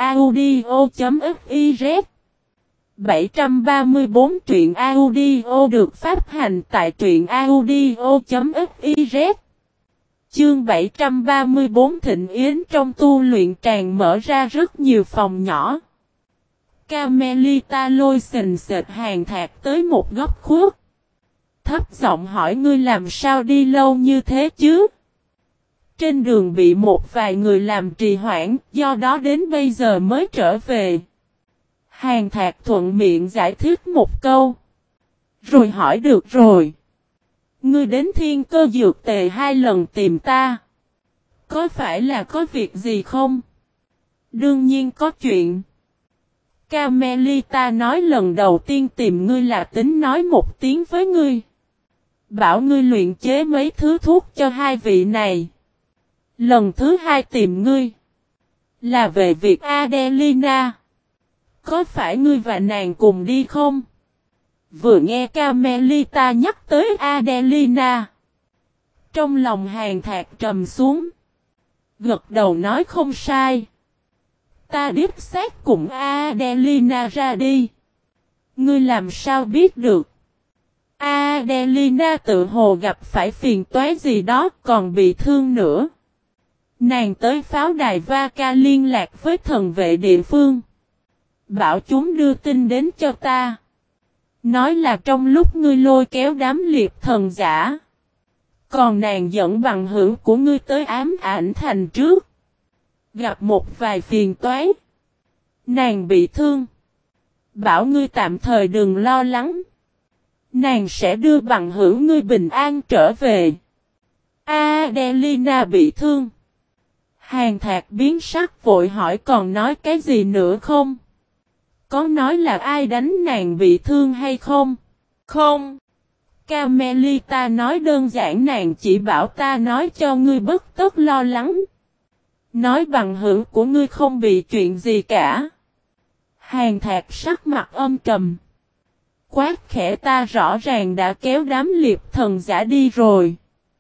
audio.fiz 734 truyện audio được phát hành tại truyện audio.fiz. Chương 734 Thịnh Yến trong tu luyện tràng mở ra rất nhiều phòng nhỏ. Carmelita lôi sình sệt Hàn Thạc tới một góc khuất. Thấp giọng hỏi ngươi làm sao đi lâu như thế chứ? Trên đường bị một vài người làm trì hoãn, do đó đến bây giờ mới trở về. Hàn Thạc thuận miệng giải thích một câu. Rồi hỏi được rồi. Ngươi đến Thiên Cơ Dược Tề 2 lần tìm ta. Có phải là có việc gì không? Đương nhiên có chuyện. Carmelita nói lần đầu tiên tìm ngươi là tính nói một tiếng với ngươi. Bảo ngươi luyện chế mấy thứ thuốc cho hai vị này. Lần thứ 2 tìm ngươi. Là về việc Adelina. Có phải ngươi và nàng cùng đi không? Vừa nghe Carmelita nhắc tới Adelina. Trong lòng Hàn Thạc trầm xuống. Gật đầu nói không sai. Ta đích xác cùng Adelina ra đi. Ngươi làm sao biết được? Adelina tự hồ gặp phải phiền toái gì đó còn bị thương nữa. Nàng tới pháo đài Vaka liên lạc với thần vệ địa phương. Bảo chúng đưa tin đến cho ta. Nói là trong lúc ngươi lôi kéo đám liệt thần giả. Còn nàng dẫn bằng hữu của ngươi tới Ám Ảnh Thành trước. Gặp một vài phiền toái. Nàng bị thương. Bảo ngươi tạm thời đừng lo lắng. Nàng sẽ đưa bằng hữu ngươi bình an trở về. Adelina bị thương. Hàn Thạc biến sắc vội hỏi còn nói cái gì nữa không? Có nói là ai đánh nàng bị thương hay không? Không. Carmelita nói đơn giản nàng chỉ bảo ta nói cho ngươi bất tất lo lắng. Nói bằng hữu của ngươi không bị chuyện gì cả. Hàn Thạc sắc mặt âm trầm. Quát khẽ ta rõ ràng đã kéo đám liệt thần giả đi rồi.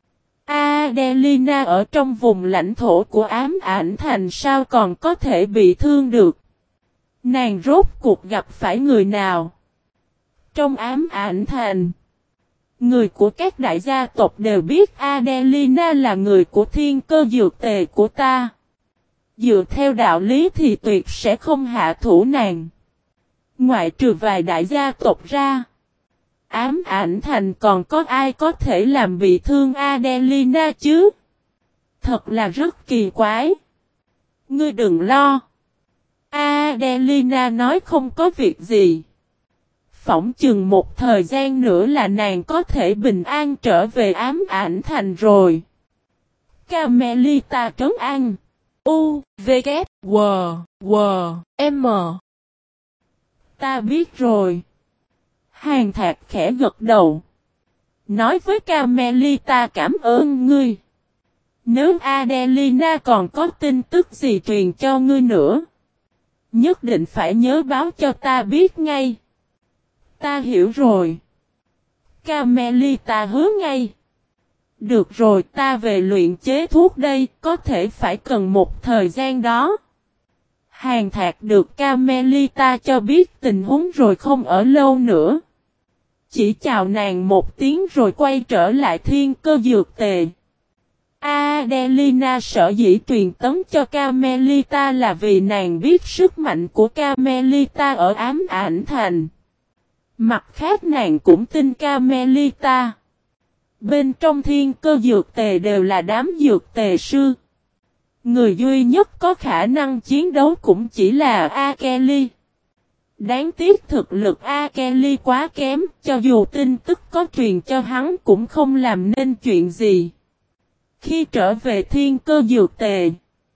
Adelina ở trong vùng lãnh thổ của Ám Ảnh Thành sao còn có thể bị thương được. Nàng rốt cuộc gặp phải người nào? Trong ám ảnh thành, người của các đại gia tộc đều biết Adelina là người của thiên cơ dược tề của ta. Dựa theo đạo lý thì tuyệt sẽ không hạ thủ nàng. Ngoại trừ vài đại gia tộc ra, ám ảnh thành còn có ai có thể làm bị thương Adelina chứ? Thật là rất kỳ quái. Ngươi đừng lo. Adelina nói không có việc gì. Phỏng chừng một thời gian nữa là nàng có thể bình an trở về ám ảnh thành rồi. Carmelita trấn an. U, V, K, W, W, M. Ta biết rồi. Hàn Thạc khẽ gật đầu. Nói với Carmelita cảm ơn ngươi. Nếu Adelina còn có tin tức gì truyền cho ngươi nữa, nhất định phải nhớ báo cho ta biết ngay. Ta hiểu rồi. Carmelita hứa ngay. Được rồi, ta về luyện chế thuốc đây, có thể phải cần một thời gian đó. Hàn Thạc được Carmelita cho biết tình huống rồi không ở lâu nữa. Chỉ chào nàng một tiếng rồi quay trở lại thiên cơ dược tề. Adelina sợ dĩ truyền tấn cho Carmelita là vì nàng biết sức mạnh của Carmelita ở ám ảnh thành. Mặt khác nàng cũng tin Carmelita. Bên trong thiên cơ dược tề đều là đám dược tề sư. Người duy nhất có khả năng chiến đấu cũng chỉ là Akeli. Đáng tiếc thực lực Akeli quá kém, cho dù tin tức có truyền cho hắn cũng không làm nên chuyện gì. Khi trở về thiên cơ dược tề,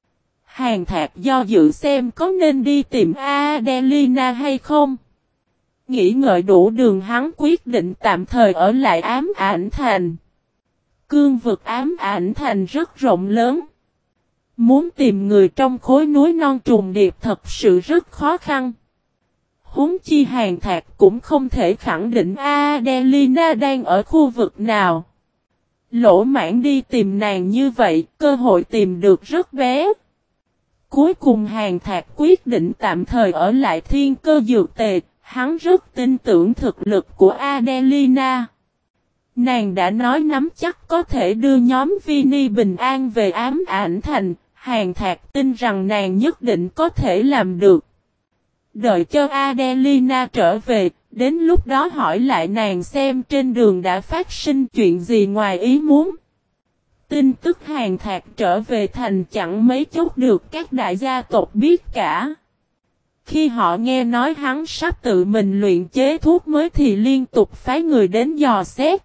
Hàn Thạc do dự xem có nên đi tìm Adelina hay không. Nghĩ ngợi đủ đường hắn quyết định tạm thời ở lại ám ảnh thành. Cương vực ám ảnh thành rất rộng lớn. Muốn tìm người trong khối núi non trùng điệp thật sự rất khó khăn. Huống chi Hàn Thạc cũng không thể khẳng định Adelina đang ở khu vực nào. Lỗ mãng đi tìm nàng như vậy, cơ hội tìm được rất bé. Cuối cùng Hàn Thạc quyết định tạm thời ở lại thiên cơ dược tề, hắn rất tin tưởng thực lực của Adelina. Nàng đã nói nắm chắc có thể đưa nhóm Vini bình an về ám ảnh thành, Hàn Thạc tin rằng nàng nhất định có thể làm được. Đợi cho Adelina trở về, đến lúc đó hỏi lại nàng xem trên đường đã phát sinh chuyện gì ngoài ý muốn. Tin tức Hàn Thạc trở về thành chẳng mấy chốc được các đại gia tộc biết cả. Khi họ nghe nói hắn sắp tự mình luyện chế thuốc mới thì liên tục phái người đến dò xét.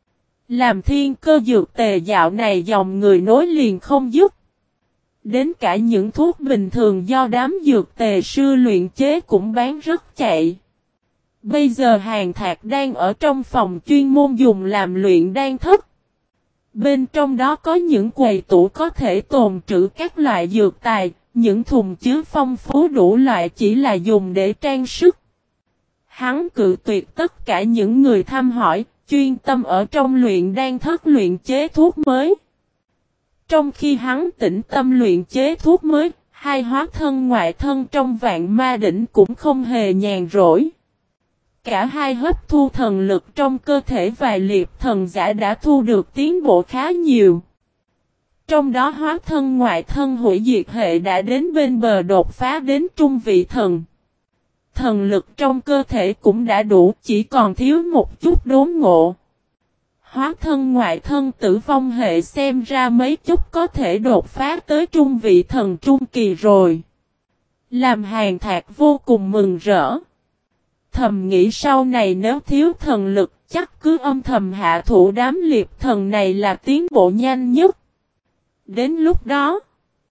Làm thiên cơ dược tề dạo này dòng người nối liền không dứt. Đến cả những thuốc bình thường do đám dược tề sư luyện chế cũng bán rất chạy. Bây giờ Hàn Thạc đang ở trong phòng chuyên môn dùng làm luyện đan thất. Bên trong đó có những quầy tủ có thể tồn trữ các loại dược tài, những thùng chứa phong phú đủ loại chỉ là dùng để trang sức. Hắn cự tuyệt tất cả những người thăm hỏi, chuyên tâm ở trong luyện đan thất luyện chế thuốc mới. Trong khi hắn tĩnh tâm luyện chế thuốc mới, hai hóa thân ngoại thân trong vạn ma đỉnh cũng không hề nhàn rỗi. Cả hai hấp thu thần lực trong cơ thể vài liệp thần giả đã thu được tiến bộ khá nhiều. Trong đó hóa thân ngoại thân hủy diệt hệ đã đến bên bờ đột phá đến trung vị thần. Thần lực trong cơ thể cũng đã đủ, chỉ còn thiếu một chút đốn ngộ. Hóa thân ngoại thân tử vong hệ xem ra mấy chút có thể đột phá tới trung vị thần trung kỳ rồi. Làm Hàn Thạc vô cùng mừng rỡ. Thầm nghĩ sau này nếu thiếu thần lực chắc cứ âm thầm hạ thủ đám liệp thần này là tiến bộ nhanh nhất. Đến lúc đó,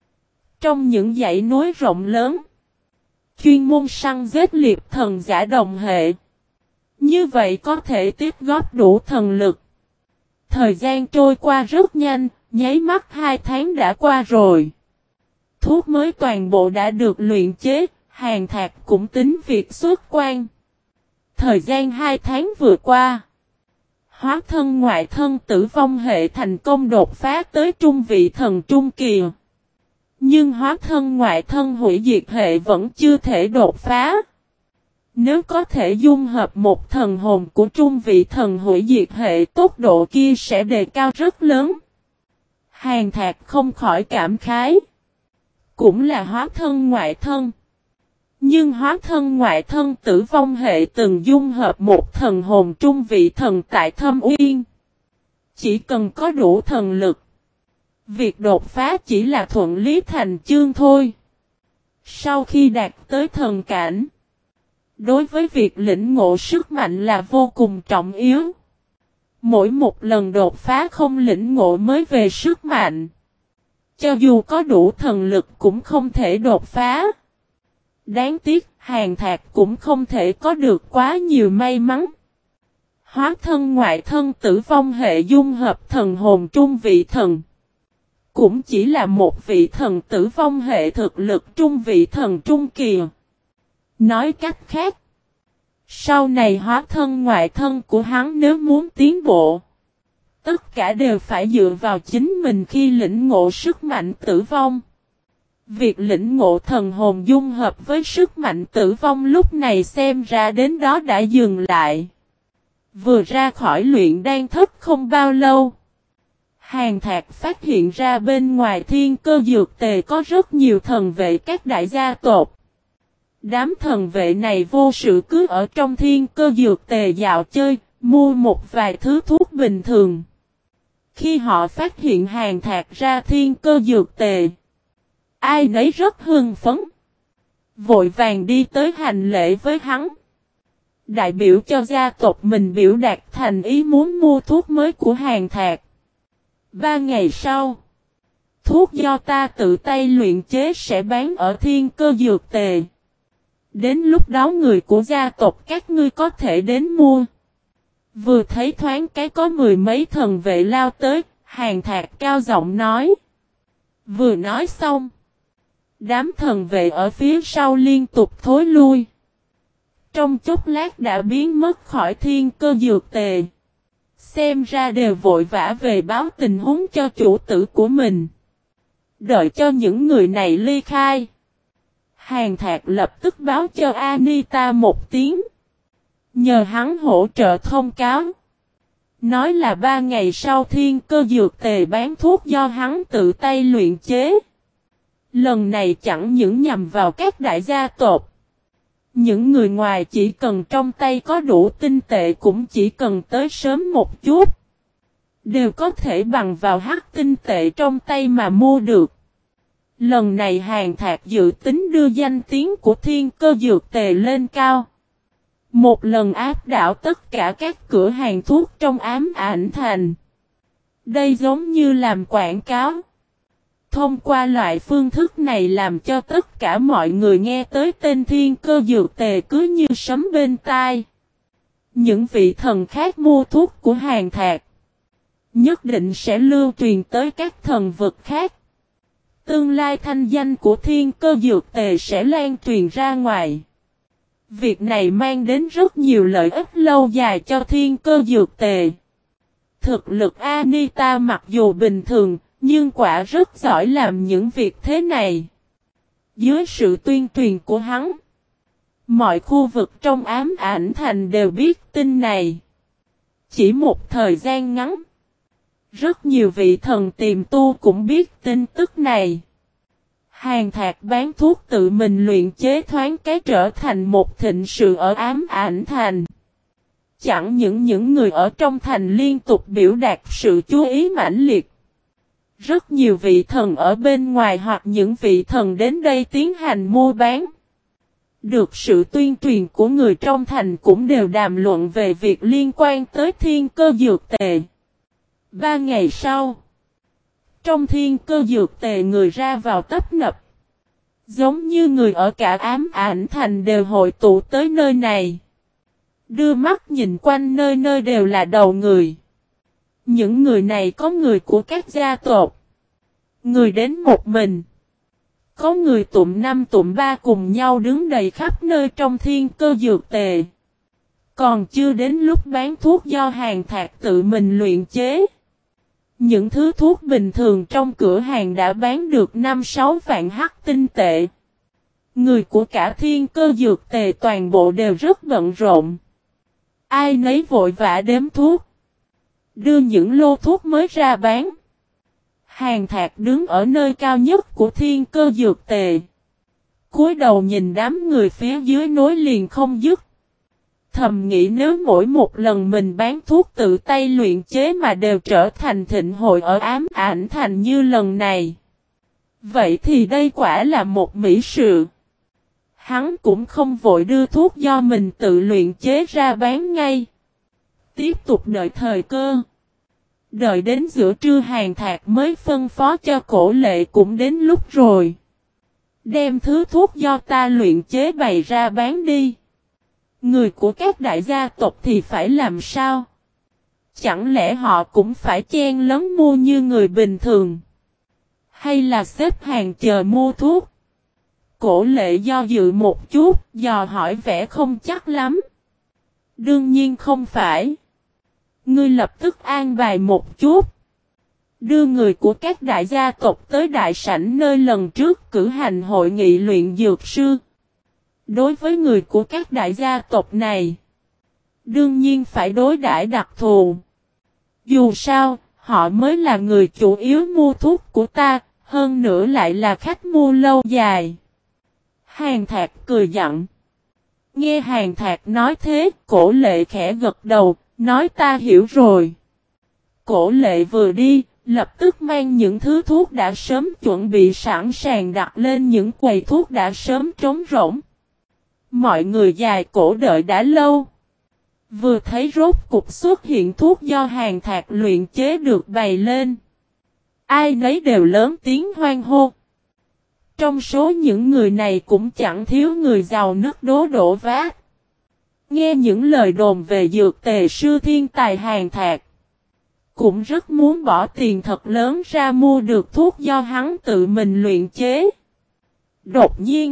trong những dãy núi rộng lớn, chuyên môn săn giết liệp thần giả đồng hệ. Như vậy có thể tiếp góp đủ thần lực. Thời gian trôi qua rất nhanh, nháy mắt 2 tháng đã qua rồi. Thuốc mới toàn bộ đã được luyện chế, Hàn Thạc cũng tính việc xuất quan. Thời gian 2 tháng vừa qua, hóa thân ngoại thân tử vong hệ thành công đột phá tới trung vị thần trung kỳ. Nhưng hóa thân ngoại thân hủy diệt hệ vẫn chưa thể đột phá. Nếu có thể dung hợp một thần hồn của trung vị thần hủy diệt hệ, tốc độ kia sẽ đề cao rất lớn. Hàn Thạc không khỏi cảm khái. Cũng là hóa thân ngoại thân. Nhưng hóa thân ngoại thân tử vong hệ từng dung hợp một thần hồn trung vị thần tại Thâm Uyên. Chỉ cần có đủ thần lực, việc đột phá chỉ là thuận lý thành chương thôi. Sau khi đạt tới thần cảnh, đối với việc lĩnh ngộ sức mạnh là vô cùng trọng yếu. Mỗi một lần đột phá không lĩnh ngộ mới về sức mạnh. Cho dù có đủ thần lực cũng không thể đột phá. Đáng tiếc, Hàn Thạc cũng không thể có được quá nhiều may mắn. Hóa thân ngoại thân tử vong hệ dung hợp thần hồn trung vị thần. Cũng chỉ là một vị thần tử vong hệ thực lực trung vị thần trung kỳ. Nói cách khác, sau này hóa thân ngoại thân của hắn nếu muốn tiến bộ, tất cả đều phải dựa vào chính mình khi lĩnh ngộ sức mạnh tử vong. Việc lĩnh ngộ thần hồn dung hợp với sức mạnh tử vong lúc này xem ra đến đó đã dừng lại. Vừa ra khỏi luyện đan thất không bao lâu, Hàn Thạc phát hiện ra bên ngoài Thiên Cơ Dược Tề có rất nhiều thần vệ các đại gia tộc. Đám thần vệ này vô sự cứ ở trong Thiên Cơ Dược Tề dạo chơi, mua một vài thứ thuốc bình thường. Khi họ phát hiện Hàn Thạc ra Thiên Cơ Dược Tề, ai nấy rất hưng phấn, vội vàng đi tới hành lễ với hắn. Đại biểu cho gia tộc mình biểu đạt thành ý muốn mua thuốc mới của Hàn Thạc. 3 ngày sau, thuốc do ta tự tay luyện chế sẽ bán ở Thiên Cơ Dược Tề. Đến lúc đó người của gia tộc các ngươi có thể đến mua. Vừa thấy thoáng cái có 10 mấy thần vệ lao tới, Hàn Thạc cao giọng nói. Vừa nói xong, đám thần vệ ở phía sau liên tục thối lui. Trong chốc lát đã biến mất khỏi Thiên Cơ Dược Tề. Xem ra đều vội vã về báo tình huống cho chủ tử của mình. Đợi cho những người này ly khai, Hàn Thạc lập tức báo cho Anita một tiếng. Nhờ hắn hỗ trợ thông cáo. Nói là 3 ngày sau Thiên Cơ Dược Tề bán thuốc do hắn tự tay luyện chế. Lần này chẳng những nhằm vào các đại gia tộc. Những người ngoài chỉ cần trong tay có đủ tinh tệ cũng chỉ cần tới sớm một chút, đều có thể bằng vào hắc tinh tệ trong tay mà mua được. Lần này Hàn Thạc dự tính đưa danh tiếng của Thiên Cơ Dược Tề lên cao. Một lần áp đảo tất cả các cửa hàng thuốc trong Ám Ảnh Thành. Đây giống như làm quảng cáo. Thông qua loại phương thức này làm cho tất cả mọi người nghe tới tên Thiên Cơ Dược Tề cứ như sấm bên tai. Những vị thần khác mua thuốc của Hàn Thạc nhất định sẽ lưu truyền tới các thần vực khác. Tương lai thanh danh của Thiên Cơ Dược Tề sẽ lan truyền ra ngoài. Việc này mang đến rất nhiều lợi ích lâu dài cho Thiên Cơ Dược Tề. Thực lực Anita mặc dù bình thường, nhưng quả rất giỏi làm những việc thế này. Dưới sự tuyên truyền của hắn, mọi khu vực trong Ám Ảnh Thành đều biết tin này. Chỉ một thời gian ngắn, rất nhiều vị thần tiềm tu cũng biết tin tức này. Hàn Thạc bán thuốc tự mình luyện chế thoáng cái trở thành một thịnh sự ở Ám Ảnh Thành. Chẳng những người ở trong thành liên tục biểu đạt sự chú ý mãnh liệt. Rất nhiều vị thần ở bên ngoài hoặc những vị thần đến đây tiến hành mua bán. Được sự tuyên truyền của người trong thành cũng đều đàm luận về việc liên quan tới Thiên Cơ Dược Tề. 3 ngày sau, trong Thiên Cơ Dược Tề người ra vào tấp nập. Giống như người ở cả Ám Ảnh Thành đều hội tụ tới nơi này. Đưa mắt nhìn quanh nơi nơi đều là đầu người. Những người này có người của các gia tộc, người đến một mình, có người tụm 5 tụm 3 cùng nhau đứng đầy khắp nơi trong Thiên Cơ Dược Tề. Còn chưa đến lúc bán thuốc do Hàn Thạc tự mình luyện chế. Những thứ thuốc bình thường trong cửa hàng đã bán được 5-6 vạn hắc tinh tệ. Người của cả Thiên Cơ Dược Tề toàn bộ đều rất bận rộn. Ai nấy vội vã đếm thuốc. Đưa những lô thuốc mới ra bán. Hàn Thạc đứng ở nơi cao nhất của Thiên Cơ Dược Tề. Cúi đầu nhìn đám người phía dưới nối liền không dứt. Thầm nghĩ nếu mỗi một lần mình bán thuốc tự tay luyện chế mà đều trở thành thịnh hội ở Ám Ảnh Thành như lần này. Vậy thì đây quả là một mỹ sự. Hắn cũng không vội đưa thuốc do mình tự luyện chế ra bán ngay. Tiếp tục đợi thời cơ. Đợi đến giữa trưa Hàn Thạc mới phân phó cho Cổ Lệ cũng đến lúc rồi. Đem thứ thuốc do ta luyện chế bày ra bán đi. Người của các đại gia tộc thì phải làm sao? Chẳng lẽ họ cũng phải chen lấn mua như người bình thường? Hay là xếp hàng chờ mua thuốc? Cổ Lệ do dự một chút, dò hỏi vẻ không chắc lắm. Đương nhiên không phải. Ngươi lập tức an bài một chút. Đưa người của các đại gia tộc tới đại sảnh nơi lần trước cử hành hội nghị luyện dược sư. Đối với người của các đại gia tộc này, đương nhiên phải đối đãi đặc thù. Dù sao, họ mới là người chủ yếu mua thuốc của ta, hơn nữa lại là khách mua lâu dài. Hàn Thạc cười giận. Nghe Hàn Thạc nói thế, Cổ Lệ khẽ gật đầu, nói ta hiểu rồi. Cổ Lệ vừa đi, lập tức mang những thứ thuốc đã sớm chuẩn bị sẵn sàng đặt lên những quầy thuốc đã sớm trống rỗng. Mọi người dài cổ đợi đã lâu. Vừa thấy rốt cục xuất hiện thuốc do Hàn Thạc luyện chế được bày lên. Ai nấy đều lớn tiếng hoan hô. Trong số những người này cũng chẳng thiếu người giàu nước đổ vát. Nghe những lời đồn về dược tề sư thiên tài Hàn Thạc. Cũng rất muốn bỏ tiền thật lớn ra mua được thuốc do hắn tự mình luyện chế. Đột nhiên,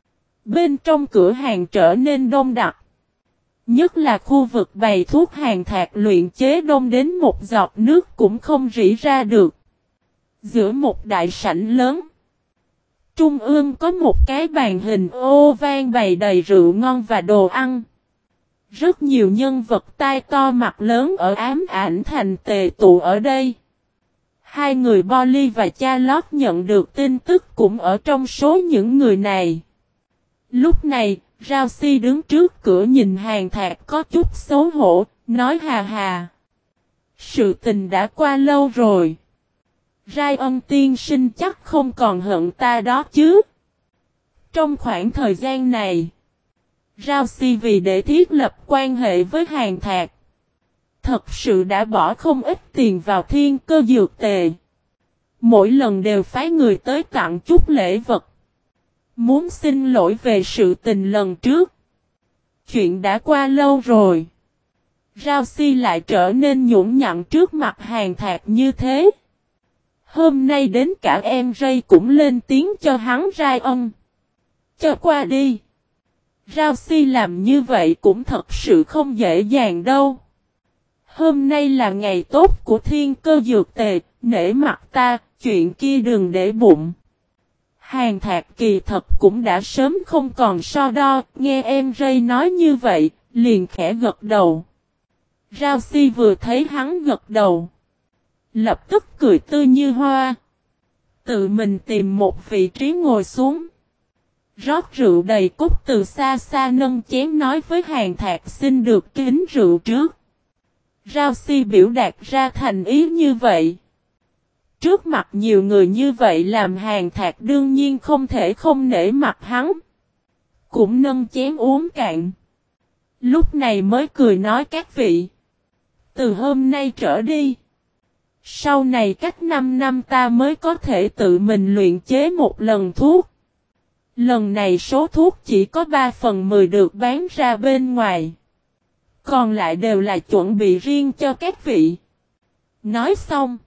bên trong cửa hàng trở nên đông đặc. Nhất là khu vực bày thuốc Hàn Thạc luyện chế đông đến một giọt nước cũng không rỉ ra được. Giữa một đại sảnh lớn, trung ương có một cái bàn hình oval bày đầy rượu ngon và đồ ăn. Rất nhiều nhân vật tai to mặt lớn ở Ám Ảnh Thành tề tụ ở đây. Hai người Bolly và Charlotte nhận được tin tức cũng ở trong số những người này. Lúc này, Rao Si đứng trước cửa nhìn Hàn Thạc có chút xấu hổ, nói hà hà. Sự tình đã qua lâu rồi. Rai Ân tiên sinh chắc không còn hận ta đó chứ. Trong khoảng thời gian này, Rao Si vì để thiết lập quan hệ với Hàn Thạc, thật sự đã bỏ không ít tiền vào Thiên Cơ Dược Tề. Mỗi lần đều phái người tới tặng chút lễ vật. Muốn xin lỗi về sự tình lần trước. Chuyện đã qua lâu rồi. Rao Si lại trở nên nhũn nhặn trước mặt Hàn Thạc như thế. Hôm nay đến cả em Ray cũng lên tiếng cho hắn Rai Ân. Cho qua đi. Rao Si làm như vậy cũng thật sự không dễ dàng đâu. Hôm nay là ngày tốt của Thiên Cơ Dược Tề, nể mặt ta, chuyện kia đừng để bụng. Hàn Thạc kỳ thật cũng đã sớm không còn so đo, nghe em Ray nói như vậy, liền khẽ gật đầu. Rao Si vừa thấy hắn gật đầu, lập tức cười tươi như hoa. Tự mình tìm một vị trí ngồi xuống. Rót rượu đầy cốc từ xa xa nâng chén nói với Hàn Thạc xin được kính rượu trước. Rao Si biểu đạt ra thành ý như vậy. Trước mặt nhiều người như vậy làm Hàn Thạc đương nhiên không thể không nể mặt hắn. Cũng nâng chén uống cạn. Lúc này mới cười nói các vị. Từ hôm nay trở đi. Sau này cách 5 năm ta mới có thể tự mình luyện chế một lần thuốc. Lần này số thuốc chỉ có 3/10 được bán ra bên ngoài. Còn lại đều là chuẩn bị riêng cho các vị. Nói xong.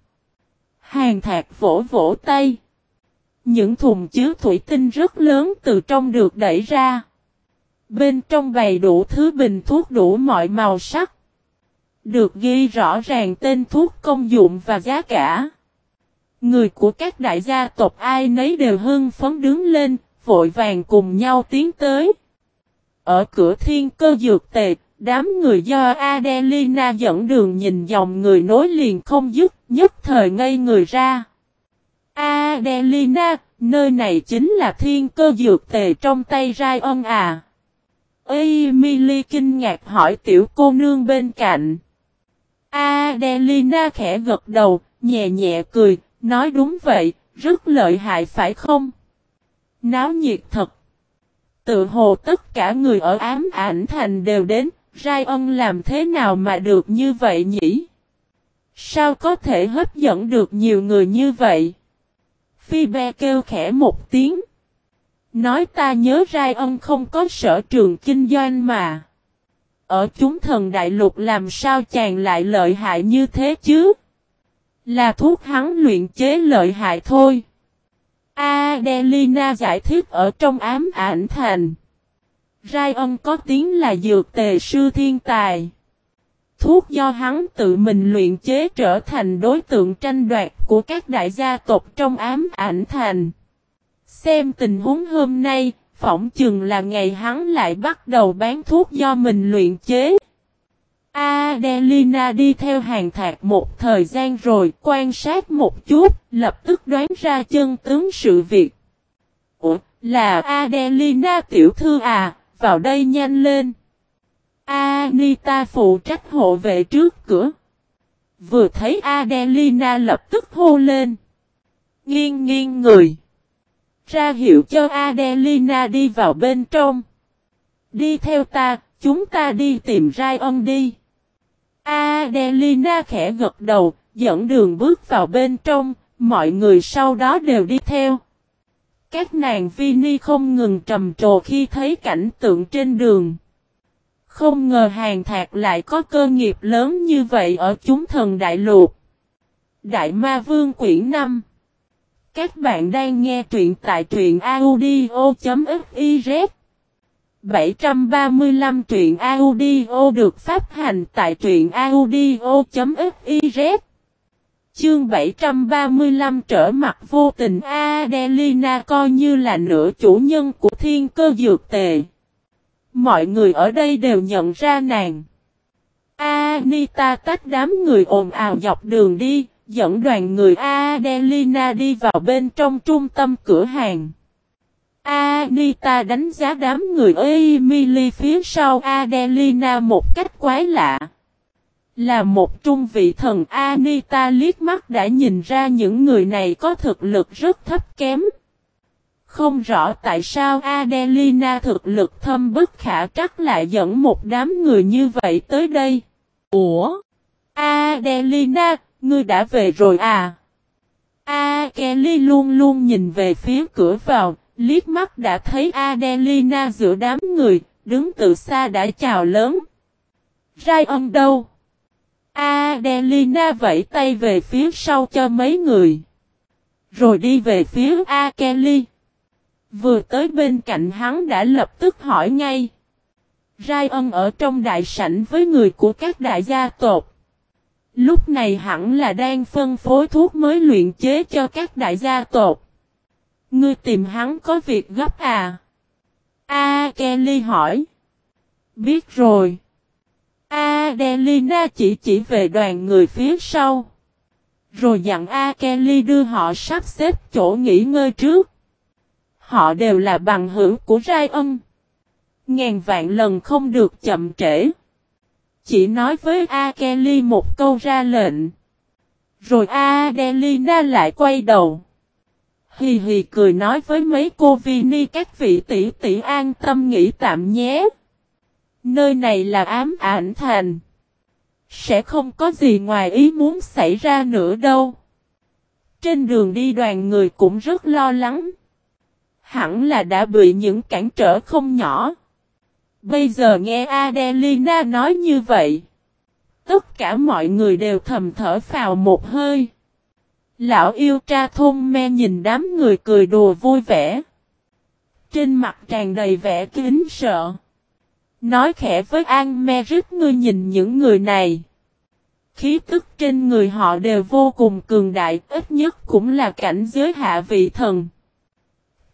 Hàn Thạc vỗ vỗ tay. Những thùng chứa thủy tinh rất lớn từ trong được đẩy ra. Bên trong bày đủ thứ bình thuốc đủ mọi màu sắc. Được ghi rõ ràng tên thuốc, công dụng và giá cả. Người của các đại gia tộc ai nấy đều hưng phấn đứng lên, vội vàng cùng nhau tiến tới. Ở cửa thiên cơ dược tề, đám người do Adelina dẫn đường nhìn dòng người nối liền không dứt, nhất thời ngây người ra. Adelina, nơi này chính là thiên cơ dược tề trong tay Ryan à? Emily kinh ngạc hỏi tiểu cô nương bên cạnh. Adelina khẽ gật đầu, nhẹ nhẹ cười, nói đúng vậy, rất lợi hại phải không? Náo nhiệt thật. Tự hồ tất cả người ở ám ảnh thành đều đến, Ryan làm thế nào mà được như vậy nhỉ? Sao có thể hấp dẫn được nhiều người như vậy? Phoebe kêu khẽ một tiếng. Nói ta nhớ Ryan không có sở trường kinh doanh mà. Ở chúng thần đại lục làm sao chàng lại lợi hại như thế chứ? Là thuốc hắn luyện chế lợi hại thôi. Adelina giải thích ở trong ám ảnh thành. Ryan có tiếng là dược tề sư thiên tài. Thuốc do hắn tự mình luyện chế trở thành đối tượng tranh đoạt của các đại gia tộc trong ám ảnh thành. Xem tình huống hôm nay, phỏng chừng là ngày hắn lại bắt đầu bán thuốc do mình luyện chế. Adelina đi theo hàng thạc một thời gian rồi quan sát một chút, lập tức đoán ra chân tướng sự việc. Ủa, là Adelina tiểu thư à, vào đây nhanh lên. Anita phụ trách hộ vệ trước cửa. Vừa thấy Adelina lập tức hô lên. Nghiêng nghiêng người. Ra hiệu cho Adelina đi vào bên trong. Đi theo ta, chúng ta đi tìm Ryan đi. Adelina khẽ gật đầu, dẫn đường bước vào bên trong, mọi người sau đó đều đi theo. Các nàng Vinny không ngừng trầm trồ khi thấy cảnh tượng trên đường. Không ngờ hàng thạc lại có cơ nghiệp lớn như vậy ở chúng thần đại lục. Đại Ma Vương quyển 5. Các bạn đang nghe truyện tại truyện audio.fiz. 735 truyện audio được phát hành tại truyện audio.fiz. Chương 735 trở mặt vô tình. Adelina coi như là nửa chủ nhân của thiên cơ dược tề. Mọi người ở đây đều nhận ra nàng. Anita tách đám người ồn ào dọc đường đi, dẫn đoàn người Adelina đi vào bên trong trung tâm cửa hàng. Anita đánh giá đám người Emily phía sau Adelina một cách quái lạ. Là một trung vị thần, Anita liếc mắt đã nhìn ra những người này có thực lực rất thấp kém. Không rõ tại sao Adelina thực lực thâm bất khả trắc lại dẫn một đám người như vậy tới đây. Ủa? Adelina, ngươi đã về rồi à? Kelly luôn luôn nhìn về phía cửa vào, liếc mắt đã thấy Adelina giữa đám người, đứng từ xa đã chào lớn. Ryan đâu? Adelina vẫy tay về phía sau cho mấy người. Rồi đi về phía Kelly. Vừa tới bên cạnh hắn đã lập tức hỏi ngay. Ryan ở trong đại sảnh với người của các đại gia tộc. Lúc này hẳn là đang phân phối thuốc mới luyện chế cho các đại gia tộc. Ngươi tìm hắn có việc gấp à? Kelly hỏi. Biết rồi. Adelina chỉ về đoàn người phía sau. Rồi dặn Kelly đưa họ sắp xếp chỗ nghỉ ngơi trước. Họ đều là bằng hữu của Ryan. Ngàn vạn lần không được chậm trễ. Chỉ nói với Kelly một câu ra lệnh. Rồi Adelina lại quay đầu. Hì hì cười nói với mấy cô Vinny các vị tỷ tỷ an tâm nghỉ tạm nhé. Nơi này là ám ảnh thành. Sẽ không có gì ngoài ý muốn xảy ra nữa đâu. Trên đường đi đoàn người cũng rất lo lắng. Hẳn là đã bị những cản trở không nhỏ. Bây giờ nghe Adelina nói như vậy. Tất cả mọi người đều thầm thở phào một hơi. Lão yêu tra thôn me nhìn đám người cười đùa vui vẻ. Trên mặt tràn đầy vẻ kính sợ. Nói khẽ với An Merit, ngươi nhìn những người này. Khí tức trên người họ đều vô cùng cường đại, ít nhất cũng là cảnh giới hạ vị thần.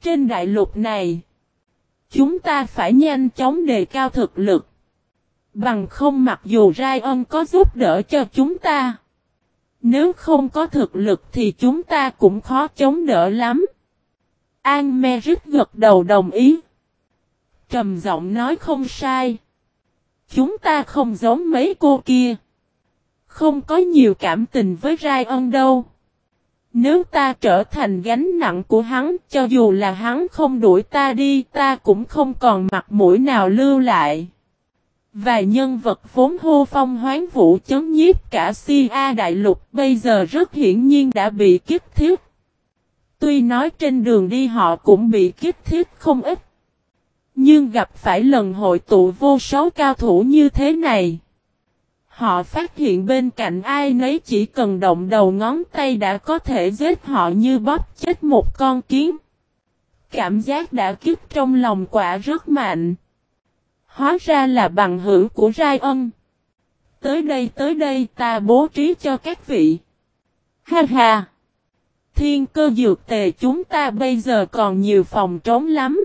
Trên đại lục này, chúng ta phải nhanh chóng đề cao thực lực. Bằng không mặc dù Ryan có giúp đỡ cho chúng ta, nếu không có thực lực thì chúng ta cũng khó chống đỡ lắm. Americ gật đầu đồng ý. Trầm giọng nói không sai. Chúng ta không giống mấy cô kia. Không có nhiều cảm tình với Ryan đâu. Nếu ta trở thành gánh nặng của hắn, cho dù là hắn không đuổi ta đi, ta cũng không còn mặt mũi nào lưu lại. Vài nhân vật vốn hô phong hoán vũ chấn nhiếp cả Sia đại lục bây giờ rất hiển nhiên đã bị kích thiết. Tuy nói trên đường đi họ cũng bị kích thiết không ít. Nhưng gặp phải lần hội tụ vô số cao thủ như thế này. Họ phát hiện bên cạnh ai nấy chỉ cần động đầu ngón tay đã có thể giết họ như bóp chết một con kiến. Cảm giác đả kích trong lòng quả rất mạnh. Hóa ra là bằng hữu của Ryan. Tới đây ta bố trí cho các vị. Ha ha! Thiên cơ dược tề chúng ta bây giờ còn nhiều phòng trống lắm.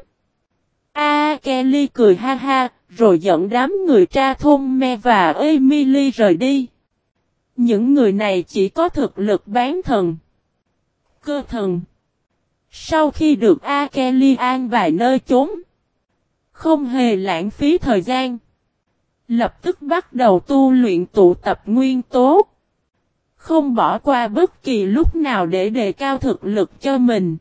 Kelly cười ha ha, rồi dẫn đám người tra thôn Me và Emily rời đi. Những người này chỉ có thực lực bán thần. Cơ thần. Sau khi được Kelly an bài nơi chốn, không hề lãng phí thời gian, lập tức bắt đầu tu luyện tụ tập nguyên tố. Không bỏ qua bất kỳ lúc nào để đề cao thực lực cho mình.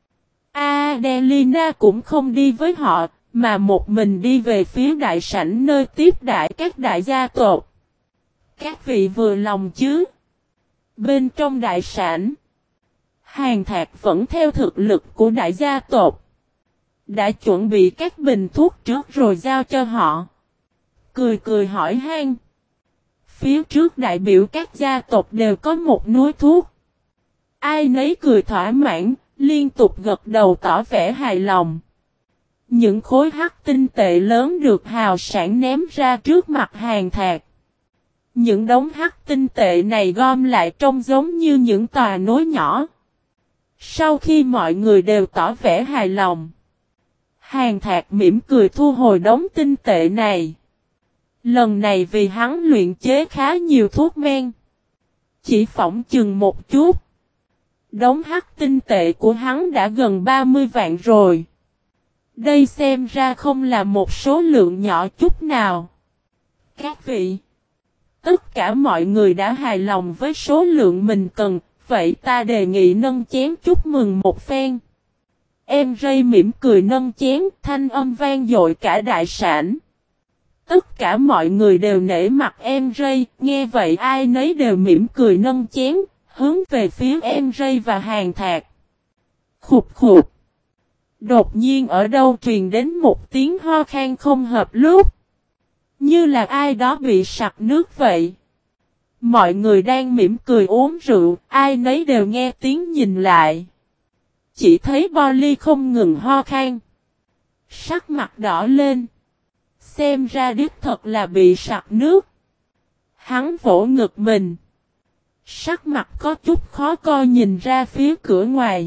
Adelina cũng không đi với họ, mà một mình đi về phía đại sảnh nơi tiếp đãi các đại gia tộc. Các vị vừa lòng chứ? Bên trong đại sảnh, Hàn Thạc vẫn theo thực lực của đại gia tộc. Đã chuẩn bị các bình thuốc trước rồi giao cho họ. Cười cười hỏi han. Phía trước đại biểu các gia tộc đều có một núi thuốc. Ai nấy cười thỏa mãn, liên tục gật đầu tỏ vẻ hài lòng. Những khối hắc tinh tệ lớn được hào sản ném ra trước mặt Hàn Thạc. Những đống hắc tinh tệ này gom lại trông giống như những tòa núi nhỏ. Sau khi mọi người đều tỏ vẻ hài lòng, Hàn Thạc mỉm cười thu hồi đống tinh tệ này. Lần này vì hắn luyện chế khá nhiều thuốc men. Chỉ phỏng chừng một chút. Đống hắc tinh tệ của hắn đã gần 30 vạn rồi. Đây xem ra không là một số lượng nhỏ chút nào. Các vị, tất cả mọi người đã hài lòng với số lượng mình cần, vậy ta đề nghị nâng chén chúc mừng một phen. Em Ray mỉm cười nâng chén, thanh âm vang dội cả đại sảnh. Tất cả mọi người đều nể mặt em Ray, nghe vậy ai nấy đều mỉm cười nâng chén, hướng về phía em Ray và Hàn Thạc. Khục khục. Đột nhiên ở đâu truyền đến một tiếng ho khan không hợp lúc. Như là ai đó bị sặc nước vậy. Mọi người đang mỉm cười uống rượu, ai nấy đều nghe tiếng nhìn lại. Chỉ thấy Polly không ngừng ho khan. Sắc mặt đỏ lên. Xem ra đích thật là bị sặc nước. Hắn vỗ ngực mình. Sắc mặt có chút khó coi nhìn ra phía cửa ngoài.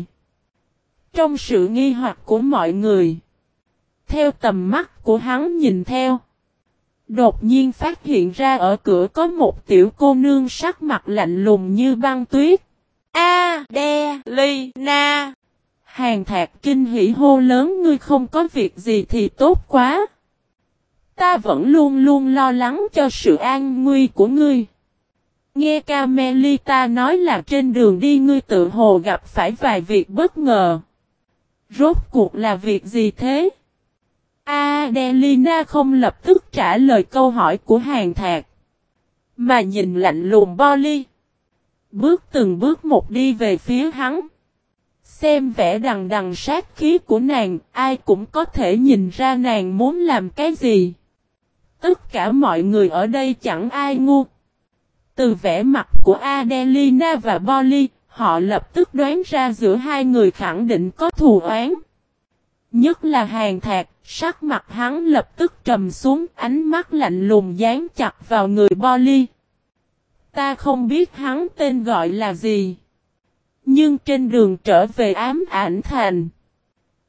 Trong sự nghi hoặc của mọi người, theo tầm mắt của hắn nhìn theo, đột nhiên phát hiện ra ở cửa có một tiểu cô nương sắc mặt lạnh lùng như băng tuyết. Adelina! Hàn Thạc kinh hỉ hô lớn, ngươi không có việc gì thì tốt quá. Ta vẫn luôn luôn lo lắng cho sự an nguy của ngươi. Nghe Carmelita nói là trên đường đi ngươi tự hồ gặp phải vài việc bất ngờ. Rốt cuộc là việc gì thế? Adelina không lập tức trả lời câu hỏi của Hàn Thạc, mà nhìn lạnh lùng Polly. Bước từng bước một đi về phía hắn. Xem vẻ đằng đằng sát khí của nàng, ai cũng có thể nhìn ra nàng muốn làm cái gì. Tất cả mọi người ở đây chẳng ai ngu. Từ vẻ mặt của Adelina và Polly, họ lập tức đoán ra giữa hai người khẳng định có thù oán. Nhất là Hàn Thạc, sắc mặt hắn lập tức trầm xuống, ánh mắt lạnh lùng dán chặt vào người Polly. Ta không biết hắn tên gọi là gì. Nhưng trên đường trở về Ám Ảnh Thành,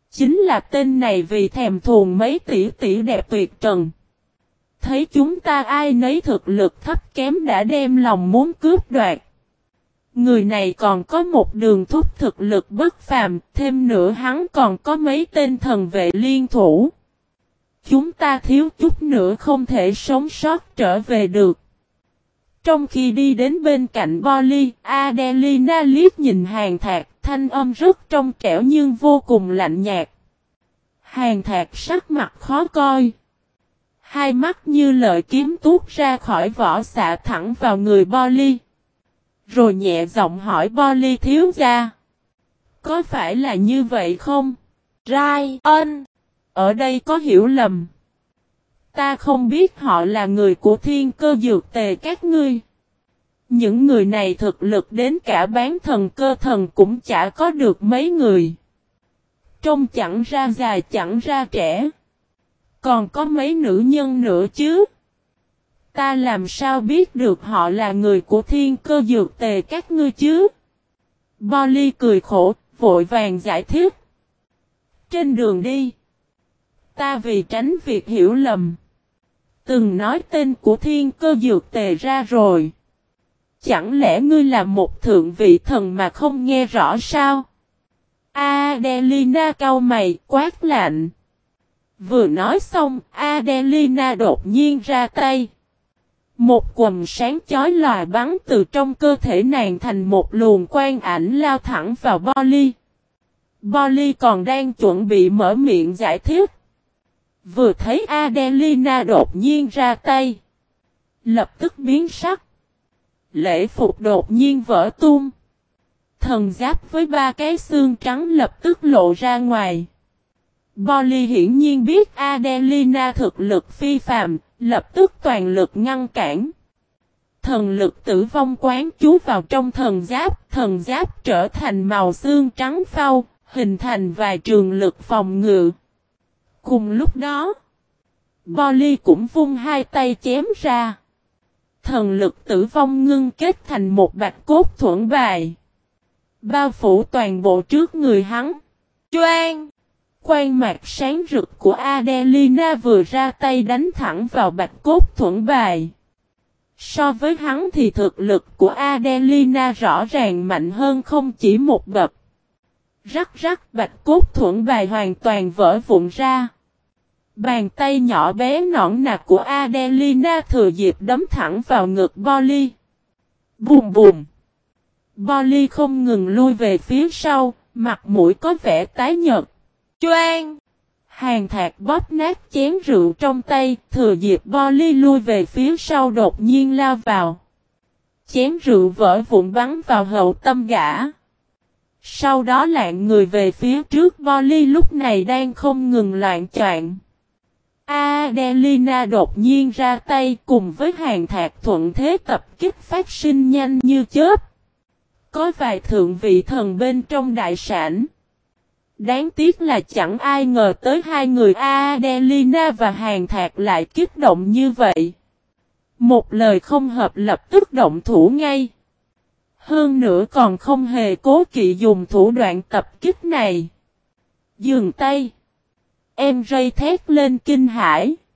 Chính là tên này vì thèm thuồng mấy tỷ tỷ đẹp tuyệt trần. Thấy chúng ta ai nấy thực lực thấp kém đã đem lòng muốn cướp đoạt. Người này còn có một đường thúc thực lực bất phàm, thêm nữa hắn còn có mấy tên thần vệ liên thủ. Chúng ta thiếu chút nữa không thể sống sót trở về được. Trong khi đi đến bên cạnh Bolly, Adelina liếc nhìn Hàn Thạc, thanh âm rất trong trẻo nhưng vô cùng lạnh nhạt. Hàn Thạc sắc mặt khó coi. Hai mắt như lợi kiếm tuốt ra khỏi vỏ xạ thẳng vào người Bolly. Rồi nhẹ giọng hỏi Bolly thiếu gia. Có phải là như vậy không? Ryan, ở đây có hiểu lầm. Ta không biết họ là người của Thiên Cơ Dược Tề các ngươi. Những người này thực lực đến cả bán thần cơ thần cũng chả có được mấy người. Trông chẳng ra già chẳng ra trẻ. Còn có mấy nữ nhân nữa chứ. Ta làm sao biết được họ là người của Thiên Cơ Dược Tề các ngươi chứ? Bolly cười khổ, vội vàng giải thích. Trên đường đi, ta vì tránh việc hiểu lầm, từng nói tên của Thiên Cơ Dược Tề ra rồi. Chẳng lẽ ngươi là một thượng vị thần mà không nghe rõ sao? Adelina cau mày, quát lạnh. Vừa nói xong, Adelina đột nhiên ra tay. Một quầng sáng chói lòa bắn từ trong cơ thể nàng thành một luồng quang ảnh lao thẳng vào Bolly. Bolly còn đang chuẩn bị mở miệng giải thích. Vừa thấy Adelina đột nhiên ra tay, lập tức biến sắc. Lễ phục đột nhiên vỡ tung. Thần giáp với 3 cái xương trắng lập tức lộ ra ngoài. Bolly hiển nhiên biết Adelina thực lực phi phàm, lập tức toàn lực ngăn cản. Thần lực tử vong quán chú vào trong thần giáp trở thành màu xương trắng phau, hình thành vài trường lực phòng ngự. Cùng lúc đó, Bolly cũng vung hai tay chém ra. Thần lực tử vong ngưng kết thành một bạch cốt thuẫn bài, bao phủ toàn bộ trước người hắn. Choang! Quang mạc sáng rực của Adelina vừa ra tay đánh thẳng vào bạch cốt thuẫn bài. So với hắn thì thực lực của Adelina rõ ràng mạnh hơn không chỉ một bậc. Rắc rắc bạch cốt thuẫn bài hoàn toàn vỡ vụn ra. Bàn tay nhỏ bé nõn nà của Adelina thừa dịp đấm thẳng vào ngực Bolly. Bùm bùm! Bolly không ngừng lui về phía sau, mặt mũi có vẻ tái nhợt. Choang! Hàn Thạc bóp nát chén rượu trong tay, thừa dịp Bolly lui về phía sau đột nhiên lao vào. Chén rượu vỡ vụn bắn vào hậu tâm gã. Sau đó lạng người về phía trước, Bolly lúc này đang không ngừng loạn choạng. Adelina đột nhiên ra tay cùng với Hàn Thạc thuận thế tập kích phát sinh nhanh như chớp. Có vài thượng vị thần bên trong đại sảnh. Đáng tiếc là chẳng ai ngờ tới hai người Adelina và Hàn Thạc lại kích động như vậy. Một lời không hợp lập tức động thủ ngay. Hơn nữa còn không hề cố kỵ dùng thủ đoạn tập kích này. Dừng tay. Em rây thét lên kinh hãi.